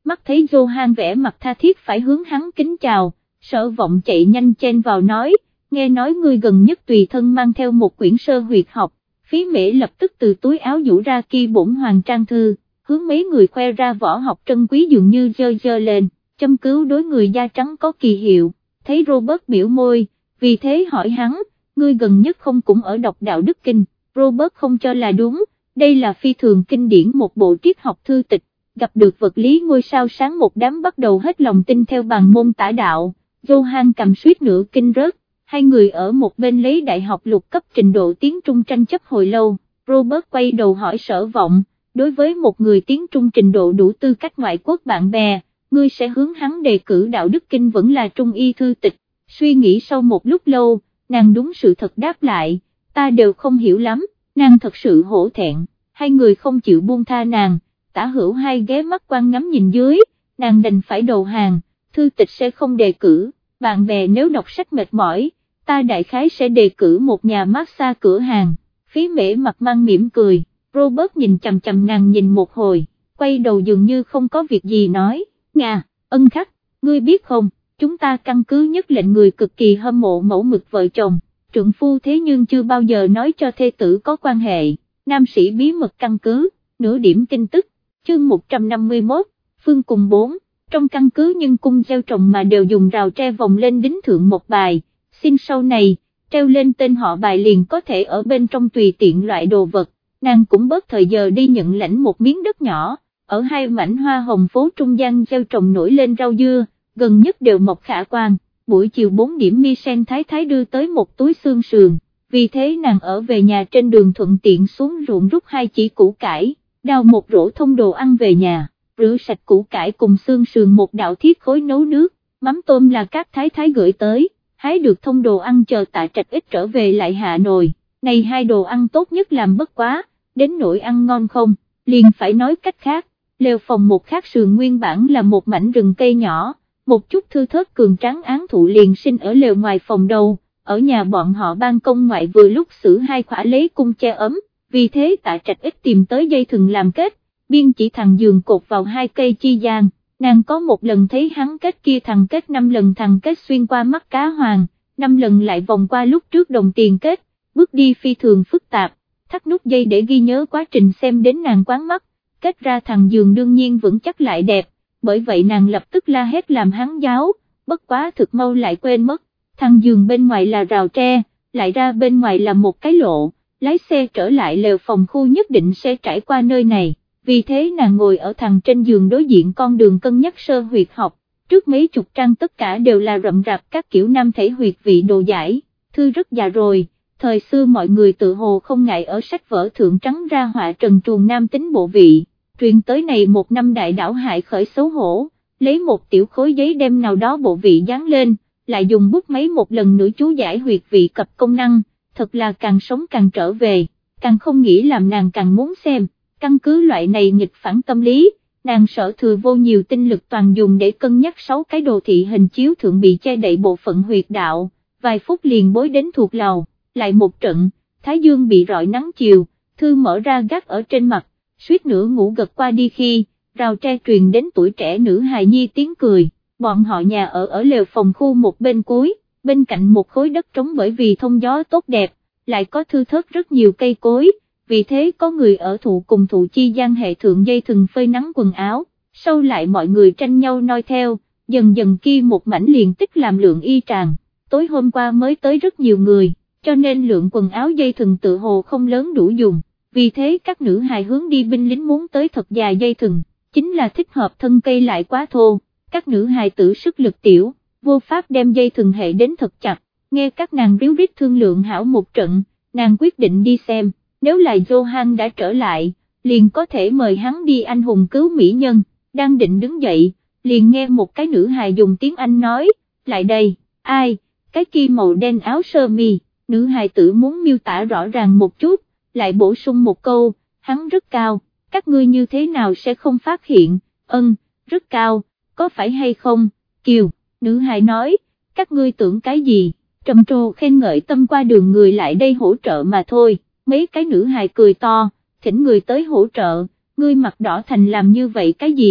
mắt thấy Johan vẽ mặt tha thiết phải hướng hắn kính chào, Sở Vọng chạy nhanh chen vào nói, nghe nói ngươi gần nhất tùy thân mang theo một quyển sơ huyệt học, Phí Mễ lập tức từ túi áo nhũ ra kia bổn hoàng trang thư, hướng mấy người khoe ra võ học trân quý dường như dơ dơ lên, châm cứu đối người da trắng có kỳ hiệu, thấy Robert biểu môi, vì thế hỏi hắn, ngươi gần nhất không cũng ở đọc đạo đức kinh, Robert không cho là đúng, đây là phi thường kinh điển một bộ triết học thư tịch, gặp được vật lý ngôi sao sáng một đám bắt đầu hết lòng tin theo bàn môn tả đạo, Johan cầm suýt nửa kinh rớt, hai người ở một bên lấy đại học lục cấp trình độ tiếng Trung tranh chấp hồi lâu, Robert quay đầu hỏi Sở Vọng, đối với một người tiếng Trung trình độ đủ tư cách ngoại quốc bạn bè, ngươi sẽ hướng hắn đề cử đạo đức kinh vẫn là trung y thư tịch, suy nghĩ sau một lúc lâu, nàng đúng sự thật đáp lại, ta đều không hiểu lắm, nàng thật sự hổ thẹn, hai người không chịu buông tha nàng, Tả Hữu hai ghé mắt quan ngắm nhìn dưới, nàng đành phải đầu hàng, thư tịch sẽ không đề cử, bạn bè nếu đọc sách mệt mỏi, ta đại khái sẽ đề cử một nhà massage cửa hàng, Phí Mễ mặt mang mỉm cười, Robert nhìn chằm chằm nàng nhìn một hồi, quay đầu dường như không có việc gì nói, Nga, Ân Khắc, ngươi biết không, chúng ta căn cứ nhất lệnh người cực kỳ hâm mộ mẫu mực vợ chồng, trượng phu thế nhưng chưa bao giờ nói cho thê tử có quan hệ, nam sĩ bí mật căn cứ, nửa điểm tin tức, chương một trăm năm mươi mốt, Phương cùng bốn, trong căn cứ nhân cung gieo trồng mà đều dùng rào tre vòng lên đính thượng một bài, xin sau này, treo lên tên họ bài liền có thể ở bên trong tùy tiện loại đồ vật, nàng cũng bớt thời giờ đi nhận lãnh một miếng đất nhỏ, ở hai mảnh hoa hồng phố trung gian gieo trồng nổi lên rau dưa, gần nhất đều mọc khả quan, buổi chiều bốn điểm Michel Thái Thái đưa tới một túi xương sườn, vì thế nàng ở về nhà trên đường thuận tiện xuống ruộng rút hai chỉ củ cải, đào một rổ thông đồ ăn về nhà, rửa sạch củ cải cùng xương sườn một đạo thiết khối nấu nước, mắm tôm là các Thái Thái gửi tới, hái được thông đồ ăn chờ Tạ Trạch ít trở về lại hạ nồi, này hai đồ ăn tốt nhất làm bất quá, đến nỗi ăn ngon không, liền phải nói cách khác, lều phòng một khác sườn nguyên bản là một mảnh rừng cây nhỏ, một chút thư thớt cường tráng án thụ liền sinh ở lều ngoài phòng đầu, ở nhà bọn họ ban công ngoại vừa lúc xử hai khỏa lấy cung che ấm, vì thế Tạ Trạch ít tìm tới dây thừng làm kết, biên chỉ thằng giường cột vào hai cây chi gian, nàng có một lần thấy hắn kết kia thằng kết năm lần thằng kết xuyên qua mắt cá hoàng, năm lần lại vòng qua lúc trước đồng tiền kết, bước đi phi thường phức tạp, thắt nút dây để ghi nhớ quá trình xem đến nàng quán mắt, kết ra thằng giường đương nhiên vững chắc lại đẹp, bởi vậy nàng lập tức la hét làm hắn giáo, bất quá thực mau lại quên mất, thằng giường bên ngoài là rào tre, lại ra bên ngoài là một cái lộ, lái xe trở lại lều phòng khu nhất định sẽ trải qua nơi này, vì thế nàng ngồi ở thằng trên giường đối diện con đường cân nhắc sơ huyệt học, trước mấy chục trang tất cả đều là rậm rạp các kiểu nam thể huyệt vị đồ giải, thư rất già rồi. Thời xưa mọi người tự hồ không ngại ở sách vở thượng trắng ra họa trần truồng nam tính bộ vị, truyền tới này một năm đại đảo hại khởi xấu hổ, lấy một tiểu khối giấy đem nào đó bộ vị dán lên, lại dùng bút máy một lần nữa chú giải huyệt vị cập công năng, thật là càng sống càng trở về, càng không nghĩ làm nàng càng muốn xem, căn cứ loại này nghịch phản tâm lý, nàng Sở Thừa vô nhiều tinh lực toàn dùng để cân nhắc sáu cái đồ thị hình chiếu thượng bị che đậy bộ phận huyệt đạo, vài phút liền bối đến thuộc lầu. Lại một trận, Thái Dương bị rọi nắng chiều, thư mở ra gác ở trên mặt, suýt nữa ngủ gật qua đi khi, rào tre truyền đến tuổi trẻ nữ hài nhi tiếng cười, bọn họ nhà ở ở lều phòng khu một bên cuối, bên cạnh một khối đất trống bởi vì thông gió tốt đẹp, lại có thư thớt rất nhiều cây cối, vì thế có người ở thụ cùng thụ chi gian hệ thượng dây thừng phơi nắng quần áo, sau lại mọi người tranh nhau noi theo, dần dần kia một mảnh liền tích làm lượng y tràn, tối hôm qua mới tới rất nhiều người, cho nên lượng quần áo dây thừng tự hồ không lớn đủ dùng, vì thế các nữ hài hướng đi binh lính muốn tới thật dài dây thừng, chính là thích hợp thân cây lại quá thô, các nữ hài tử sức lực tiểu, vô pháp đem dây thừng hệ đến thật chặt, nghe các nàng ríu rít thương lượng hảo một trận, nàng quyết định đi xem, nếu là Johan đã trở lại, liền có thể mời hắn đi anh hùng cứu mỹ nhân, đang định đứng dậy, liền nghe một cái nữ hài dùng tiếng Anh nói, lại đây, ai, cái kia màu đen áo sơ mi. Nữ hài tử muốn miêu tả rõ ràng một chút, lại bổ sung một câu, hắn rất cao, các ngươi như thế nào sẽ không phát hiện, ân, rất cao, có phải hay không, Kiều, nữ hài nói, các ngươi tưởng cái gì, trầm trồ khen ngợi tâm qua đường người lại đây hỗ trợ mà thôi, mấy cái nữ hài cười to, thỉnh người tới hỗ trợ, ngươi mặt đỏ thành làm như vậy cái gì,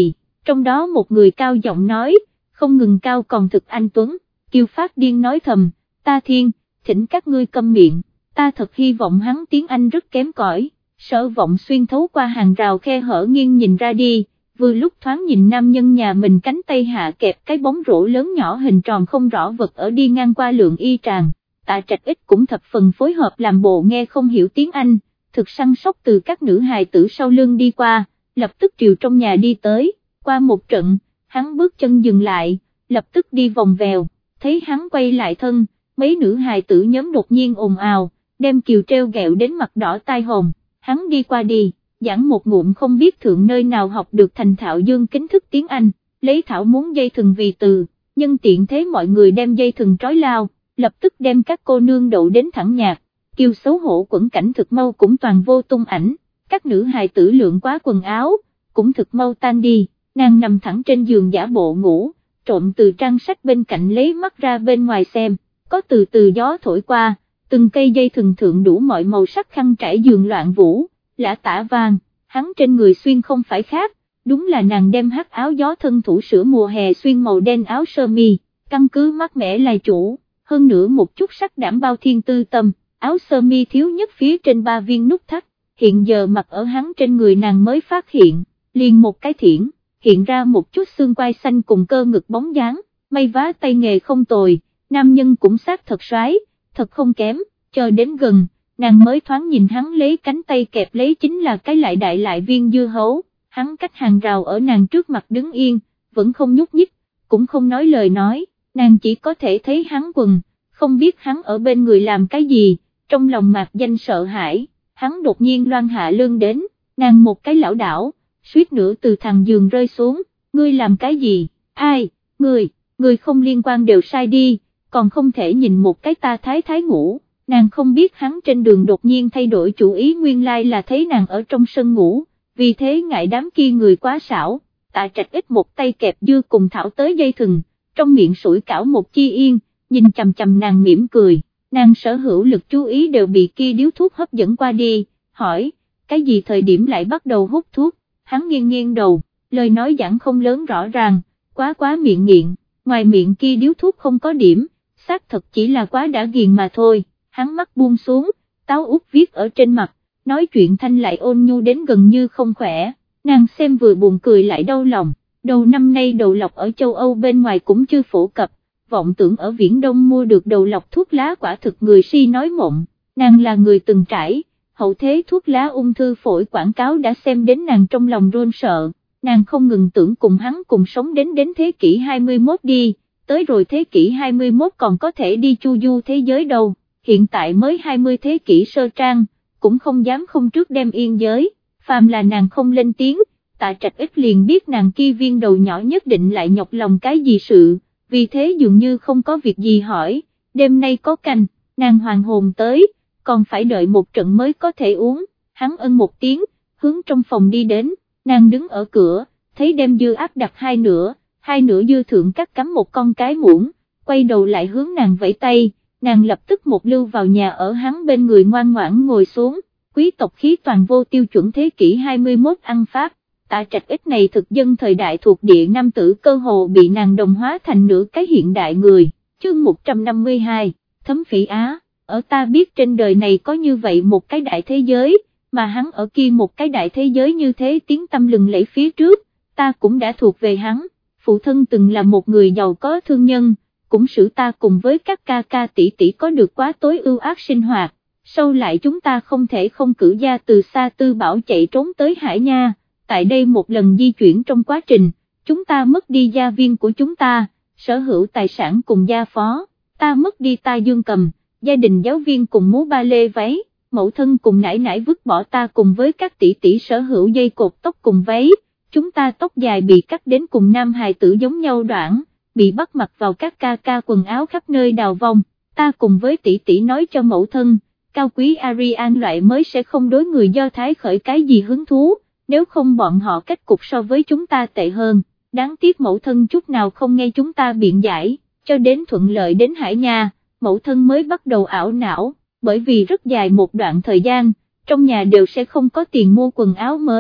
trong đó một người cao giọng nói, không ngừng cao còn thực anh tuấn. Kiều Phát điên nói thầm, ta thiên, thỉnh các ngươi câm miệng, ta thật hy vọng hắn tiếng Anh rất kém cỏi. Sở Vọng xuyên thấu qua hàng rào khe hở nghiêng nhìn ra đi, vừa lúc thoáng nhìn nam nhân nhà mình cánh tay hạ kẹp cái bóng rổ lớn nhỏ hình tròn không rõ vật ở đi ngang qua Lượng Y Tràng. Tạ Trạch Ích cũng thập phần phối hợp làm bộ nghe không hiểu tiếng Anh, thực săn sóc từ các nữ hài tử sau lưng đi qua, lập tức triều trong nhà đi tới, qua một trận, hắn bước chân dừng lại, lập tức đi vòng vèo, thấy hắn quay lại thân, mấy nữ hài tử nhóm đột nhiên ồn ào, đem Kiều treo gẹo đến mặt đỏ tai hồng, hắn đi qua đi, giảng một ngụm không biết thượng nơi nào học được thành thạo dương kính thức tiếng Anh, lấy thảo muốn dây thừng vì từ, nhân tiện thế mọi người đem dây thừng trói lao, lập tức đem các cô nương đậu đến thẳng nhạc. Kiều xấu hổ quẫn cảnh thực mau cũng toàn vô tung ảnh, các nữ hài tử lượng quá quần áo, cũng thực mau tan đi, nàng nằm thẳng trên giường giả bộ ngủ, trộm từ trang sách bên cạnh lấy mắt ra bên ngoài xem, có từ từ gió thổi qua, từng cây dây thừng thượng đủ mọi màu sắc khăn trải giường loạn vũ, lã tả vàng, hắn trên người xuyên không phải khác, đúng là nàng đem hắc áo gió thân thủ sửa mùa hè xuyên màu đen áo sơ mi, căn cứ mát mẻ là chủ, hơn nữa một chút sắc đảm bao thiên tư tâm. Áo sơ mi thiếu nhất phía trên ba viên nút thắt, hiện giờ mặc ở hắn trên người nàng mới phát hiện, liền một cái thiển, hiện ra một chút xương quai xanh cùng cơ ngực bóng dáng, may vá tay nghề không tồi, nam nhân cũng sát thật soái, thật không kém, chờ đến gần, nàng mới thoáng nhìn hắn lấy cánh tay kẹp lấy chính là cái lại đại lại viên dưa hấu, hắn cách hàng rào ở nàng trước mặt đứng yên, vẫn không nhúc nhích, cũng không nói lời nói, nàng chỉ có thể thấy hắn quần, không biết hắn ở bên người làm cái gì. Trong lòng mạc danh sợ hãi, hắn đột nhiên loan hạ lưng đến, nàng một cái lảo đảo, suýt nữa từ thằng giường rơi xuống, ngươi làm cái gì, ai, ngươi, ngươi không liên quan đều sai đi, còn không thể nhìn một cái ta thái thái ngủ, nàng không biết hắn trên đường đột nhiên thay đổi chủ ý nguyên lai là thấy nàng ở trong sân ngủ, vì thế ngại đám kia người quá xảo, Tạ Trạch Ích một tay kẹp dưa cùng thảo tới dây thừng, trong miệng sủi cảo một chi yên, nhìn chằm chằm nàng mỉm cười. Nàng sở hữu lực chú ý đều bị kia điếu thuốc hấp dẫn qua đi, hỏi, cái gì thời điểm lại bắt đầu hút thuốc, hắn nghiêng nghiêng đầu, lời nói giảng không lớn rõ ràng, quá quá miệng nghiện, ngoài miệng kia điếu thuốc không có điểm, xác thật chỉ là quá đã ghiền mà thôi, hắn mắt buông xuống, táo út viết ở trên mặt, nói chuyện thanh lại ôn nhu đến gần như không khỏe, nàng xem vừa buồn cười lại đau lòng, đầu năm nay đầu lọc ở châu Âu bên ngoài cũng chưa phổ cập. Vọng tưởng ở Viễn Đông mua được đầu lọc thuốc lá quả thực người si nói mộng, nàng là người từng trải, hậu thế thuốc lá ung thư phổi quảng cáo đã xem đến nàng trong lòng run sợ, nàng không ngừng tưởng cùng hắn cùng sống đến đến thế kỷ hai mươi mốt đi, tới rồi thế kỷ hai mươi mốt còn có thể đi chu du thế giới đâu, hiện tại mới hai mươi thế kỷ sơ trang, cũng không dám không trước đem yên giới, phàm là nàng không lên tiếng, Tạ Trạch Ích liền biết nàng kia viên đầu nhỏ nhất định lại nhọc lòng cái gì sự. Vì thế dường như không có việc gì hỏi, đêm nay có canh, nàng hoàng hồn tới, còn phải đợi một trận mới có thể uống, hắn ân một tiếng, hướng trong phòng đi đến, nàng đứng ở cửa, thấy đem dưa áp đặt hai nửa, hai nửa dưa thượng cắt cắm một con cái muỗng, quay đầu lại hướng nàng vẫy tay, nàng lập tức một lưu vào nhà ở hắn bên người ngoan ngoãn ngồi xuống, quý tộc khí toàn vô tiêu chuẩn thế kỷ hai mươi mốt ăn Pháp. Tạ Trạch Ích này thực dân thời đại thuộc địa nam tử cơ hồ bị nàng đồng hóa thành nửa cái hiện đại người, chương một trăm năm mươi hai, Thấm Phỉ Á, ở ta biết trên đời này có như vậy một cái đại thế giới, mà hắn ở kia một cái đại thế giới như thế tiếng tăm lừng lẫy phía trước, ta cũng đã thuộc về hắn, phụ thân từng là một người giàu có thương nhân, cũng xử ta cùng với các ca ca tỷ tỷ có được quá tối ưu ác sinh hoạt, sau lại chúng ta không thể không cử gia từ xa Tư Bảo chạy trốn tới Hải Nha. Tại đây một lần di chuyển trong quá trình, chúng ta mất đi gia viên của chúng ta, sở hữu tài sản cùng gia phó, ta mất đi ta dương cầm, gia đình giáo viên cùng múa ba lê váy, mẫu thân cùng nải nải vứt bỏ ta cùng với các tỷ tỷ sở hữu dây cột tóc cùng váy, chúng ta tóc dài bị cắt đến cùng nam hài tử giống nhau đoạn, bị bắt mặc vào các ca ca quần áo khắp nơi đào vong, ta cùng với tỷ tỷ nói cho mẫu thân, cao quý Arian loại mới sẽ không đối người Do Thái khởi cái gì hứng thú. Nếu không bọn họ kết cục so với chúng ta tệ hơn, đáng tiếc mẫu thân chút nào không nghe chúng ta biện giải, cho đến thuận lợi đến Hải Nha, mẫu thân mới bắt đầu ảo não, bởi vì rất dài một đoạn thời gian, trong nhà đều sẽ không có tiền mua quần áo mới,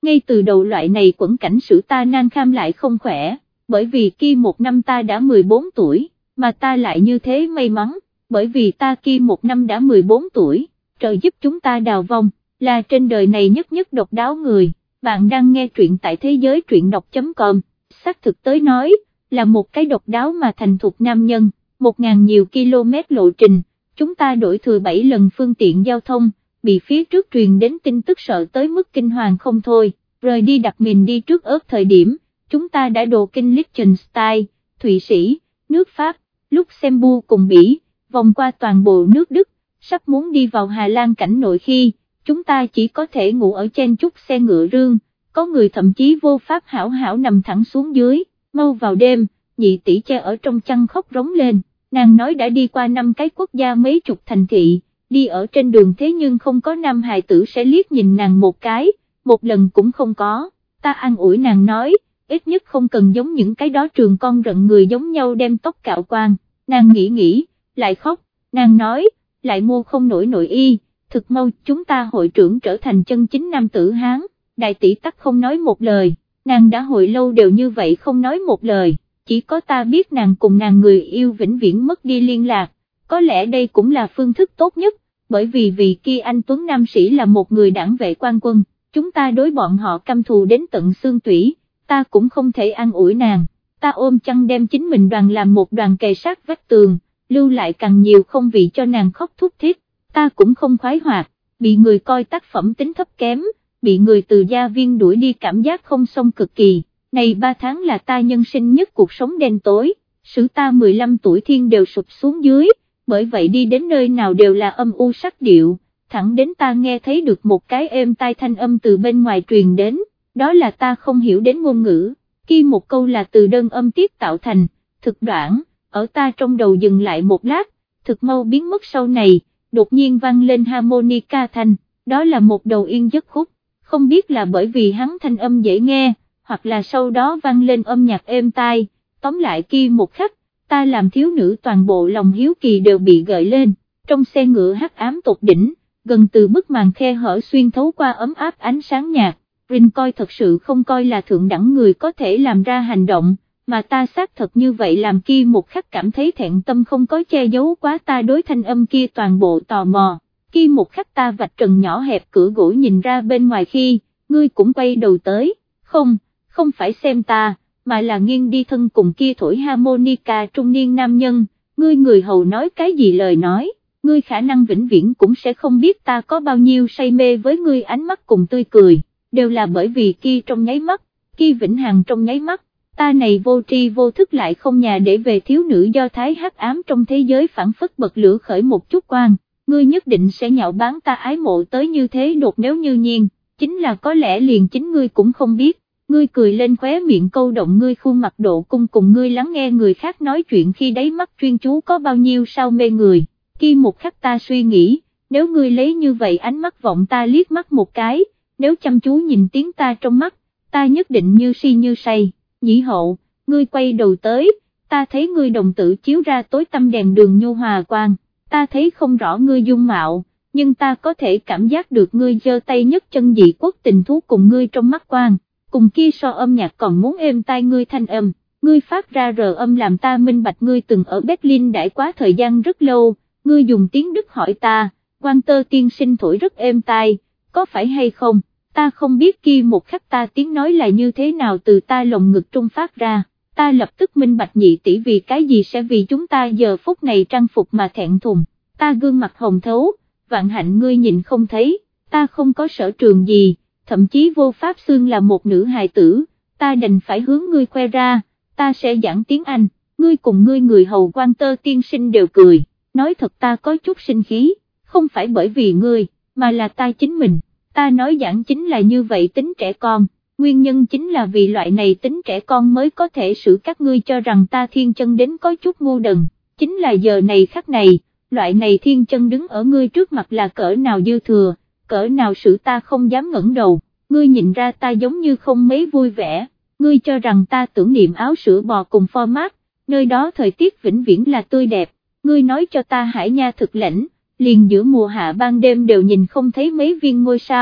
ngay từ đầu loại này quẫn cảnh sử ta nan kham lại không khỏe, bởi vì kia một năm ta đã mười bốn tuổi, mà ta lại như thế may mắn, bởi vì ta kia một năm đã mười bốn tuổi, trời giúp chúng ta đào vong, là trên đời này nhất nhất độc đáo người. Bạn đang nghe truyện tại thế giới truyện đọc chấm com, xác thực tới nói, là một cái độc đáo mà thành thục nam nhân, một ngàn nhiều km lộ trình, chúng ta đổi thừa bảy lần phương tiện giao thông, bị phía trước truyền đến tin tức sợ tới mức kinh hoàng không thôi, rời đi đặt mình đi trước ớt thời điểm, chúng ta đã đồ kinh Liechtenstein, Thụy Sĩ, nước Pháp, Luxembourg cùng Bỉ, vòng qua toàn bộ nước Đức, sắp muốn đi vào Hà Lan cảnh nội khi, chúng ta chỉ có thể ngủ ở trên chút xe ngựa rương, có người thậm chí vô pháp hảo hảo nằm thẳng xuống dưới, mau vào đêm, nhị tỷ che ở trong chăn khóc rống lên, nàng nói đã đi qua năm cái quốc gia mấy chục thành thị, đi ở trên đường thế nhưng không có nam hài tử sẽ liếc nhìn nàng một cái, một lần cũng không có, ta an ủi nàng nói, ít nhất không cần giống những cái đó trường con rận người giống nhau đem tóc cạo quang, nàng nghĩ nghĩ, lại khóc, nàng nói, lại mua không nổi nội y, thực mau chúng ta hội trưởng trở thành chân chính nam tử Hán, đại tỷ tắc không nói một lời, nàng đã hồi lâu đều như vậy không nói một lời, chỉ có ta biết nàng cùng nàng người yêu vĩnh viễn mất đi liên lạc, có lẽ đây cũng là phương thức tốt nhất, bởi vì vì kia anh Tuấn Nam Sĩ là một người đảng vệ quan quân, chúng ta đối bọn họ căm thù đến tận xương tủy, ta cũng không thể an ủi nàng, ta ôm chăn đem chính mình đoàn làm một đoàn kề sát vách tường, lưu lại càng nhiều không vị cho nàng khóc thút thít, ta cũng không khoái hoạt, bị người coi tác phẩm tính thấp kém, bị người từ gia viên đuổi đi cảm giác không xong cực kỳ, này ba tháng là ta nhân sinh nhất cuộc sống đen tối, sử ta mười lăm tuổi thiên đều sụp xuống dưới, bởi vậy đi đến nơi nào đều là âm u sắc điệu, thẳng đến ta nghe thấy được một cái êm tai thanh âm từ bên ngoài truyền đến, đó là ta không hiểu đến ngôn ngữ, kia một câu là từ đơn âm tiết tạo thành, thực đoạn, ở ta trong đầu dừng lại một lát, thực mau biến mất sau này, đột nhiên vang lên harmonica thanh, đó là một đầu yên giấc khúc, không biết là bởi vì hắn thanh âm dễ nghe, hoặc là sau đó vang lên âm nhạc êm tai, tóm lại kia một khắc, ta làm thiếu nữ toàn bộ lòng hiếu kỳ đều bị gợi lên, trong xe ngựa hắc ám tột đỉnh, gần từ bức màn khe hở xuyên thấu qua ấm áp ánh sáng nhạt, Rin coi thật sự không coi là thượng đẳng người có thể làm ra hành động, mà ta xác thật như vậy làm kia một khắc cảm thấy thẹn tâm không có che giấu quá ta đối thanh âm kia toàn bộ tò mò, kia một khắc ta vạch trần nhỏ hẹp cửa gỗ nhìn ra bên ngoài khi, ngươi cũng quay đầu tới, không, không phải xem ta, mà là nghiêng đi thân cùng kia thổi harmonica trung niên nam nhân, ngươi người hầu nói cái gì lời nói, ngươi khả năng vĩnh viễn cũng sẽ không biết ta có bao nhiêu say mê với ngươi ánh mắt cùng tươi cười, đều là bởi vì kia trong nháy mắt, kia vĩnh hằng trong nháy mắt, ta này vô tri vô thức lại không nhà để về thiếu nữ do thái hắc ám trong thế giới phản phất bật lửa khởi một chút quang, ngươi nhất định sẽ nhạo báng ta ái mộ tới như thế đột nếu như nhiên, chính là có lẽ liền chính ngươi cũng không biết. Ngươi cười lên khóe miệng câu động ngươi khuôn mặt độ cung cùng ngươi lắng nghe người khác nói chuyện khi đáy mắt chuyên chú có bao nhiêu sao mê người, khi một khắc ta suy nghĩ, nếu ngươi lấy như vậy ánh mắt vọng ta liếc mắt một cái, nếu chăm chú nhìn tiếng ta trong mắt, ta nhất định như si như say, nhĩ hậu, ngươi quay đầu tới, ta thấy ngươi đồng tử chiếu ra tối tăm đèn đường nhu hòa quang, ta thấy không rõ ngươi dung mạo, nhưng ta có thể cảm giác được ngươi giơ tay nhất chân dị quốc tình thú cùng ngươi trong mắt quang. Cùng kia so âm nhạc còn muốn êm tai ngươi thanh âm, ngươi phát ra rờ âm làm ta minh bạch ngươi từng ở Berlin đãi quá thời gian rất lâu, ngươi dùng tiếng Đức hỏi ta, quan tơ tiên sinh thổi rất êm tai, có phải hay không, ta không biết kia một khắc ta tiếng nói là như thế nào từ ta lồng ngực trung phát ra, ta lập tức minh bạch nhị tỷ vì cái gì sẽ vì chúng ta giờ phút này trang phục mà thẹn thùng, ta gương mặt hồng thấu, vạn hạnh ngươi nhìn không thấy, ta không có sở trường gì. Thậm chí vô pháp xương là một nữ hài tử, ta đành phải hướng ngươi khoe ra, ta sẽ giảng tiếng Anh, ngươi cùng ngươi người hầu quan tơ tiên sinh đều cười, nói thật ta có chút sinh khí, không phải bởi vì ngươi, mà là ta chính mình, ta nói giảng chính là như vậy tính trẻ con, nguyên nhân chính là vì loại này tính trẻ con mới có thể xử các ngươi cho rằng ta thiên chân đến có chút ngu đần, chính là giờ này khắc này, loại này thiên chân đứng ở ngươi trước mặt là cỡ nào dư thừa. Cỡ nào sự ta không dám ngẩng đầu, ngươi nhìn ra ta giống như không mấy vui vẻ, ngươi cho rằng ta tưởng niệm áo sữa bò cùng format, nơi đó thời tiết vĩnh viễn là tươi đẹp, ngươi nói cho ta Hải Nha thực lãnh, liền giữa mùa hạ ban đêm đều nhìn không thấy mấy viên ngôi sao,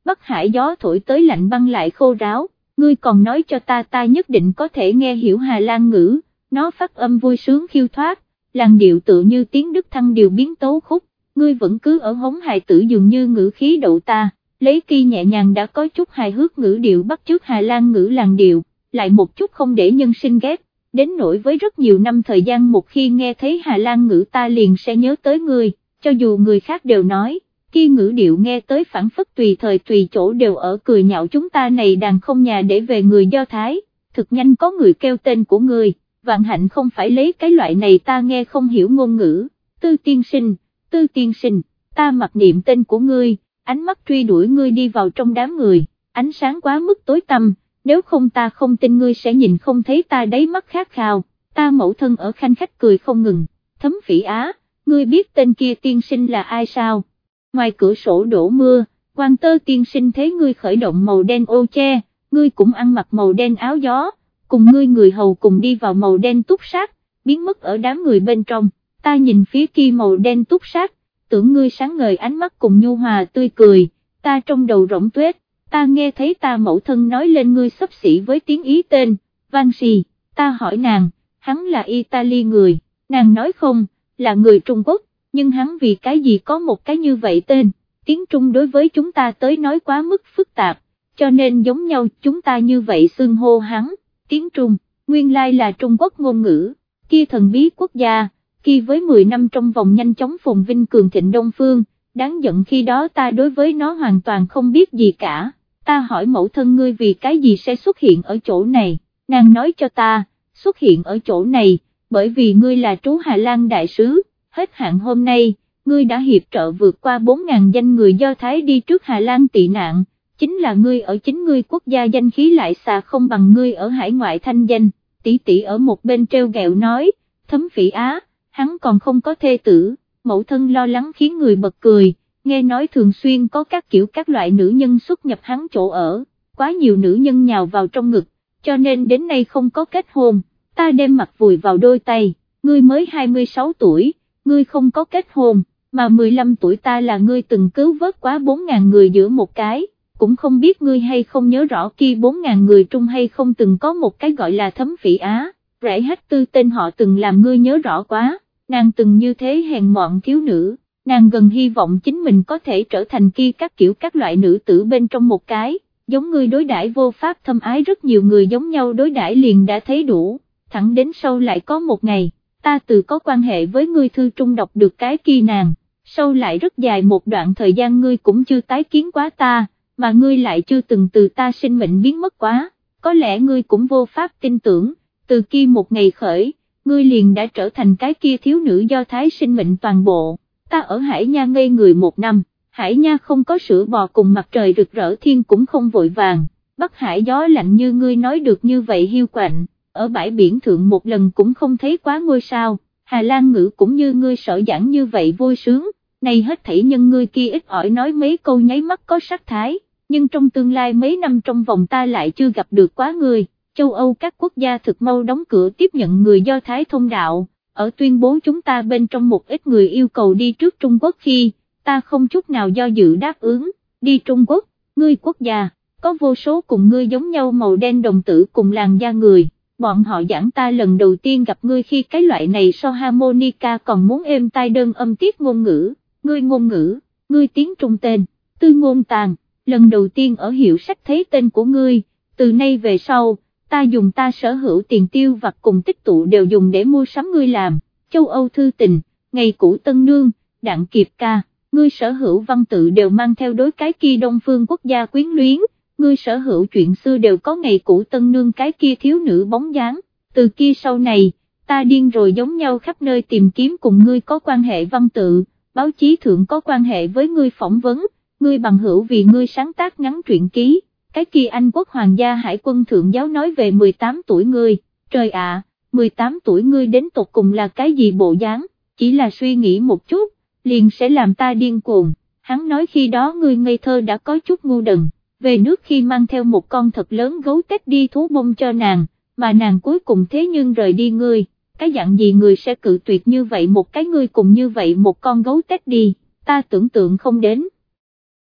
Bắc Hải gió thổi tới lạnh băng lại khô ráo, ngươi còn nói cho ta ta nhất định có thể nghe hiểu Hà Lan ngữ, nó phát âm vui sướng khiêu thoát, làn điệu tự như tiếng Đức thăng điều biến tấu khúc, ngươi vẫn cứ ở hống hài tử dường như ngữ khí đậu ta, lấy kỳ nhẹ nhàng đã có chút hài hước ngữ điệu bắt chước Hà Lan ngữ làn điệu, lại một chút không để nhân sinh ghét, đến nỗi với rất nhiều năm thời gian một khi nghe thấy Hà Lan ngữ ta liền sẽ nhớ tới ngươi, cho dù người khác đều nói, khi ngữ điệu nghe tới phản phất tùy thời tùy chỗ đều ở cười nhạo chúng ta này đàn không nhà để về người Do Thái, thực nhanh có người kêu tên của ngươi, vạn hạnh không phải lấy cái loại này ta nghe không hiểu ngôn ngữ, Tư tiên sinh, Tư tiên sinh, ta mặc niệm tên của ngươi, ánh mắt truy đuổi ngươi đi vào trong đám người, ánh sáng quá mức tối tăm, nếu không ta không tin ngươi sẽ nhìn không thấy ta đáy mắt khát khao, ta mẫu thân ở khanh khách cười không ngừng, Thấm Phỉ Á, ngươi biết tên kia tiên sinh là ai sao? Ngoài cửa sổ đổ mưa, Quan Tơ tiên sinh thấy ngươi khởi động màu đen ô che, ngươi cũng ăn mặc màu đen áo gió, cùng ngươi người hầu cùng đi vào màu đen túc sát, biến mất ở đám người bên trong, ta nhìn phía kia màu đen túc sát, tưởng ngươi sáng ngời ánh mắt cùng nhu hòa tươi cười, ta trong đầu rỗng tuếch, ta nghe thấy ta mẫu thân nói lên ngươi xấp xỉ với tiếng Ý tên, Vansi, ta hỏi nàng, hắn là Italy người, nàng nói không, là người Trung Quốc, nhưng hắn vì cái gì có một cái như vậy tên, tiếng Trung đối với chúng ta tới nói quá mức phức tạp, cho nên giống nhau chúng ta như vậy xưng hô hắn, tiếng Trung, nguyên lai là Trung Quốc ngôn ngữ, kia thần bí quốc gia, kia với mười năm trong vòng nhanh chóng phồn vinh cường thịnh Đông Phương, đáng giận khi đó ta đối với nó hoàn toàn không biết gì cả, ta hỏi mẫu thân ngươi vì cái gì sẽ xuất hiện ở chỗ này, nàng nói cho ta, xuất hiện ở chỗ này, bởi vì ngươi là trú Hà Lan đại sứ, hết hạn hôm nay, ngươi đã hiệp trợ vượt qua bốn nghìn danh người Do Thái đi trước Hà Lan tị nạn, chính là ngươi ở chính ngươi quốc gia danh khí lại xà không bằng ngươi ở hải ngoại thanh danh, tỷ tỷ ở một bên treo gẹo nói, Thấm Phỉ Á, hắn còn không có thê tử, mẫu thân lo lắng khiến người bật cười, nghe nói thường xuyên có các kiểu các loại nữ nhân xuất nhập hắn chỗ ở, quá nhiều nữ nhân nhào vào trong ngực, cho nên đến nay không có kết hôn, ta đem mặt vùi vào đôi tay, ngươi mới hai mươi sáu tuổi, ngươi không có kết hôn, mà mười lăm tuổi ta là ngươi từng cứu vớt quá bốn nghìn người giữa một cái, cũng không biết ngươi hay không nhớ rõ kia bốn nghìn người trung hay không từng có một cái gọi là Thấm Phỉ Á, rễ hết tư tên họ từng làm ngươi nhớ rõ quá, nàng từng như thế hèn mọn thiếu nữ, nàng gần hy vọng chính mình có thể trở thành kia các kiểu các loại nữ tử bên trong một cái, giống ngươi đối đãi vô pháp thâm ái rất nhiều người giống nhau đối đãi liền đã thấy đủ, thẳng đến sau lại có một ngày, ta từ có quan hệ với ngươi thư trung đọc được cái kia nàng, sau lại rất dài một đoạn thời gian ngươi cũng chưa tái kiến quá ta, mà ngươi lại chưa từng từ ta sinh mệnh biến mất quá, có lẽ ngươi cũng vô pháp tin tưởng, từ kia một ngày khởi, ngươi liền đã trở thành cái kia thiếu nữ Do Thái sinh mệnh toàn bộ, ta ở Hải Nha ngây người một năm, Hải Nha không có sữa bò cùng mặt trời rực rỡ thiên cũng không vội vàng, Bắc Hải gió lạnh như ngươi nói được như vậy hiu quạnh, ở bãi biển thượng một lần cũng không thấy quá ngôi sao, Hà Lan ngữ cũng như ngươi sở giảng như vậy vui sướng, này hết thảy nhân ngươi kia ít ỏi nói mấy câu nháy mắt có sắc thái, nhưng trong tương lai mấy năm trong vòng ta lại chưa gặp được quá ngươi. Châu Âu các quốc gia thực mau đóng cửa tiếp nhận người Do Thái thông đạo, ở tuyên bố chúng ta bên trong một ít người yêu cầu đi trước Trung Quốc khi, ta không chút nào do dự đáp ứng, đi Trung Quốc, ngươi quốc gia, có vô số cùng ngươi giống nhau màu đen đồng tử cùng làn da người, bọn họ giảng ta lần đầu tiên gặp ngươi khi cái loại này so harmonica còn muốn êm tai đơn âm tiết ngôn ngữ, ngươi ngôn ngữ, ngươi tiếng Trung tên, Tư Ngôn Tàn, lần đầu tiên ở hiệu sách thấy tên của ngươi, từ nay về sau, ta dùng ta sở hữu tiền tiêu vặt cùng tích tụ đều dùng để mua sắm ngươi làm, Châu Âu thư tình, ngày cũ tân nương, Đặng Kiệt ca, ngươi sở hữu văn tự đều mang theo đối cái kia đông phương quốc gia quyến luyến, ngươi sở hữu chuyện xưa đều có ngày cũ tân nương cái kia thiếu nữ bóng dáng, từ kia sau này, ta điên rồi giống nhau khắp nơi tìm kiếm cùng ngươi có quan hệ văn tự, báo chí thượng có quan hệ với ngươi phỏng vấn, ngươi bằng hữu vì ngươi sáng tác ngắn truyện ký. Cái kia Anh quốc hoàng gia hải quân thượng giáo nói về mười tám tuổi ngươi, trời ạ, mười tám tuổi ngươi đến tột cùng là cái gì bộ dáng, chỉ là suy nghĩ một chút, liền sẽ làm ta điên cuồng, hắn nói khi đó ngươi ngây thơ đã có chút ngu đần, về nước khi mang theo một con thật lớn gấu tết đi thú bông cho nàng, mà nàng cuối cùng thế nhưng rời đi ngươi, cái dạng gì người sẽ cự tuyệt như vậy một cái ngươi cùng như vậy một con gấu tết đi, ta tưởng tượng không đến.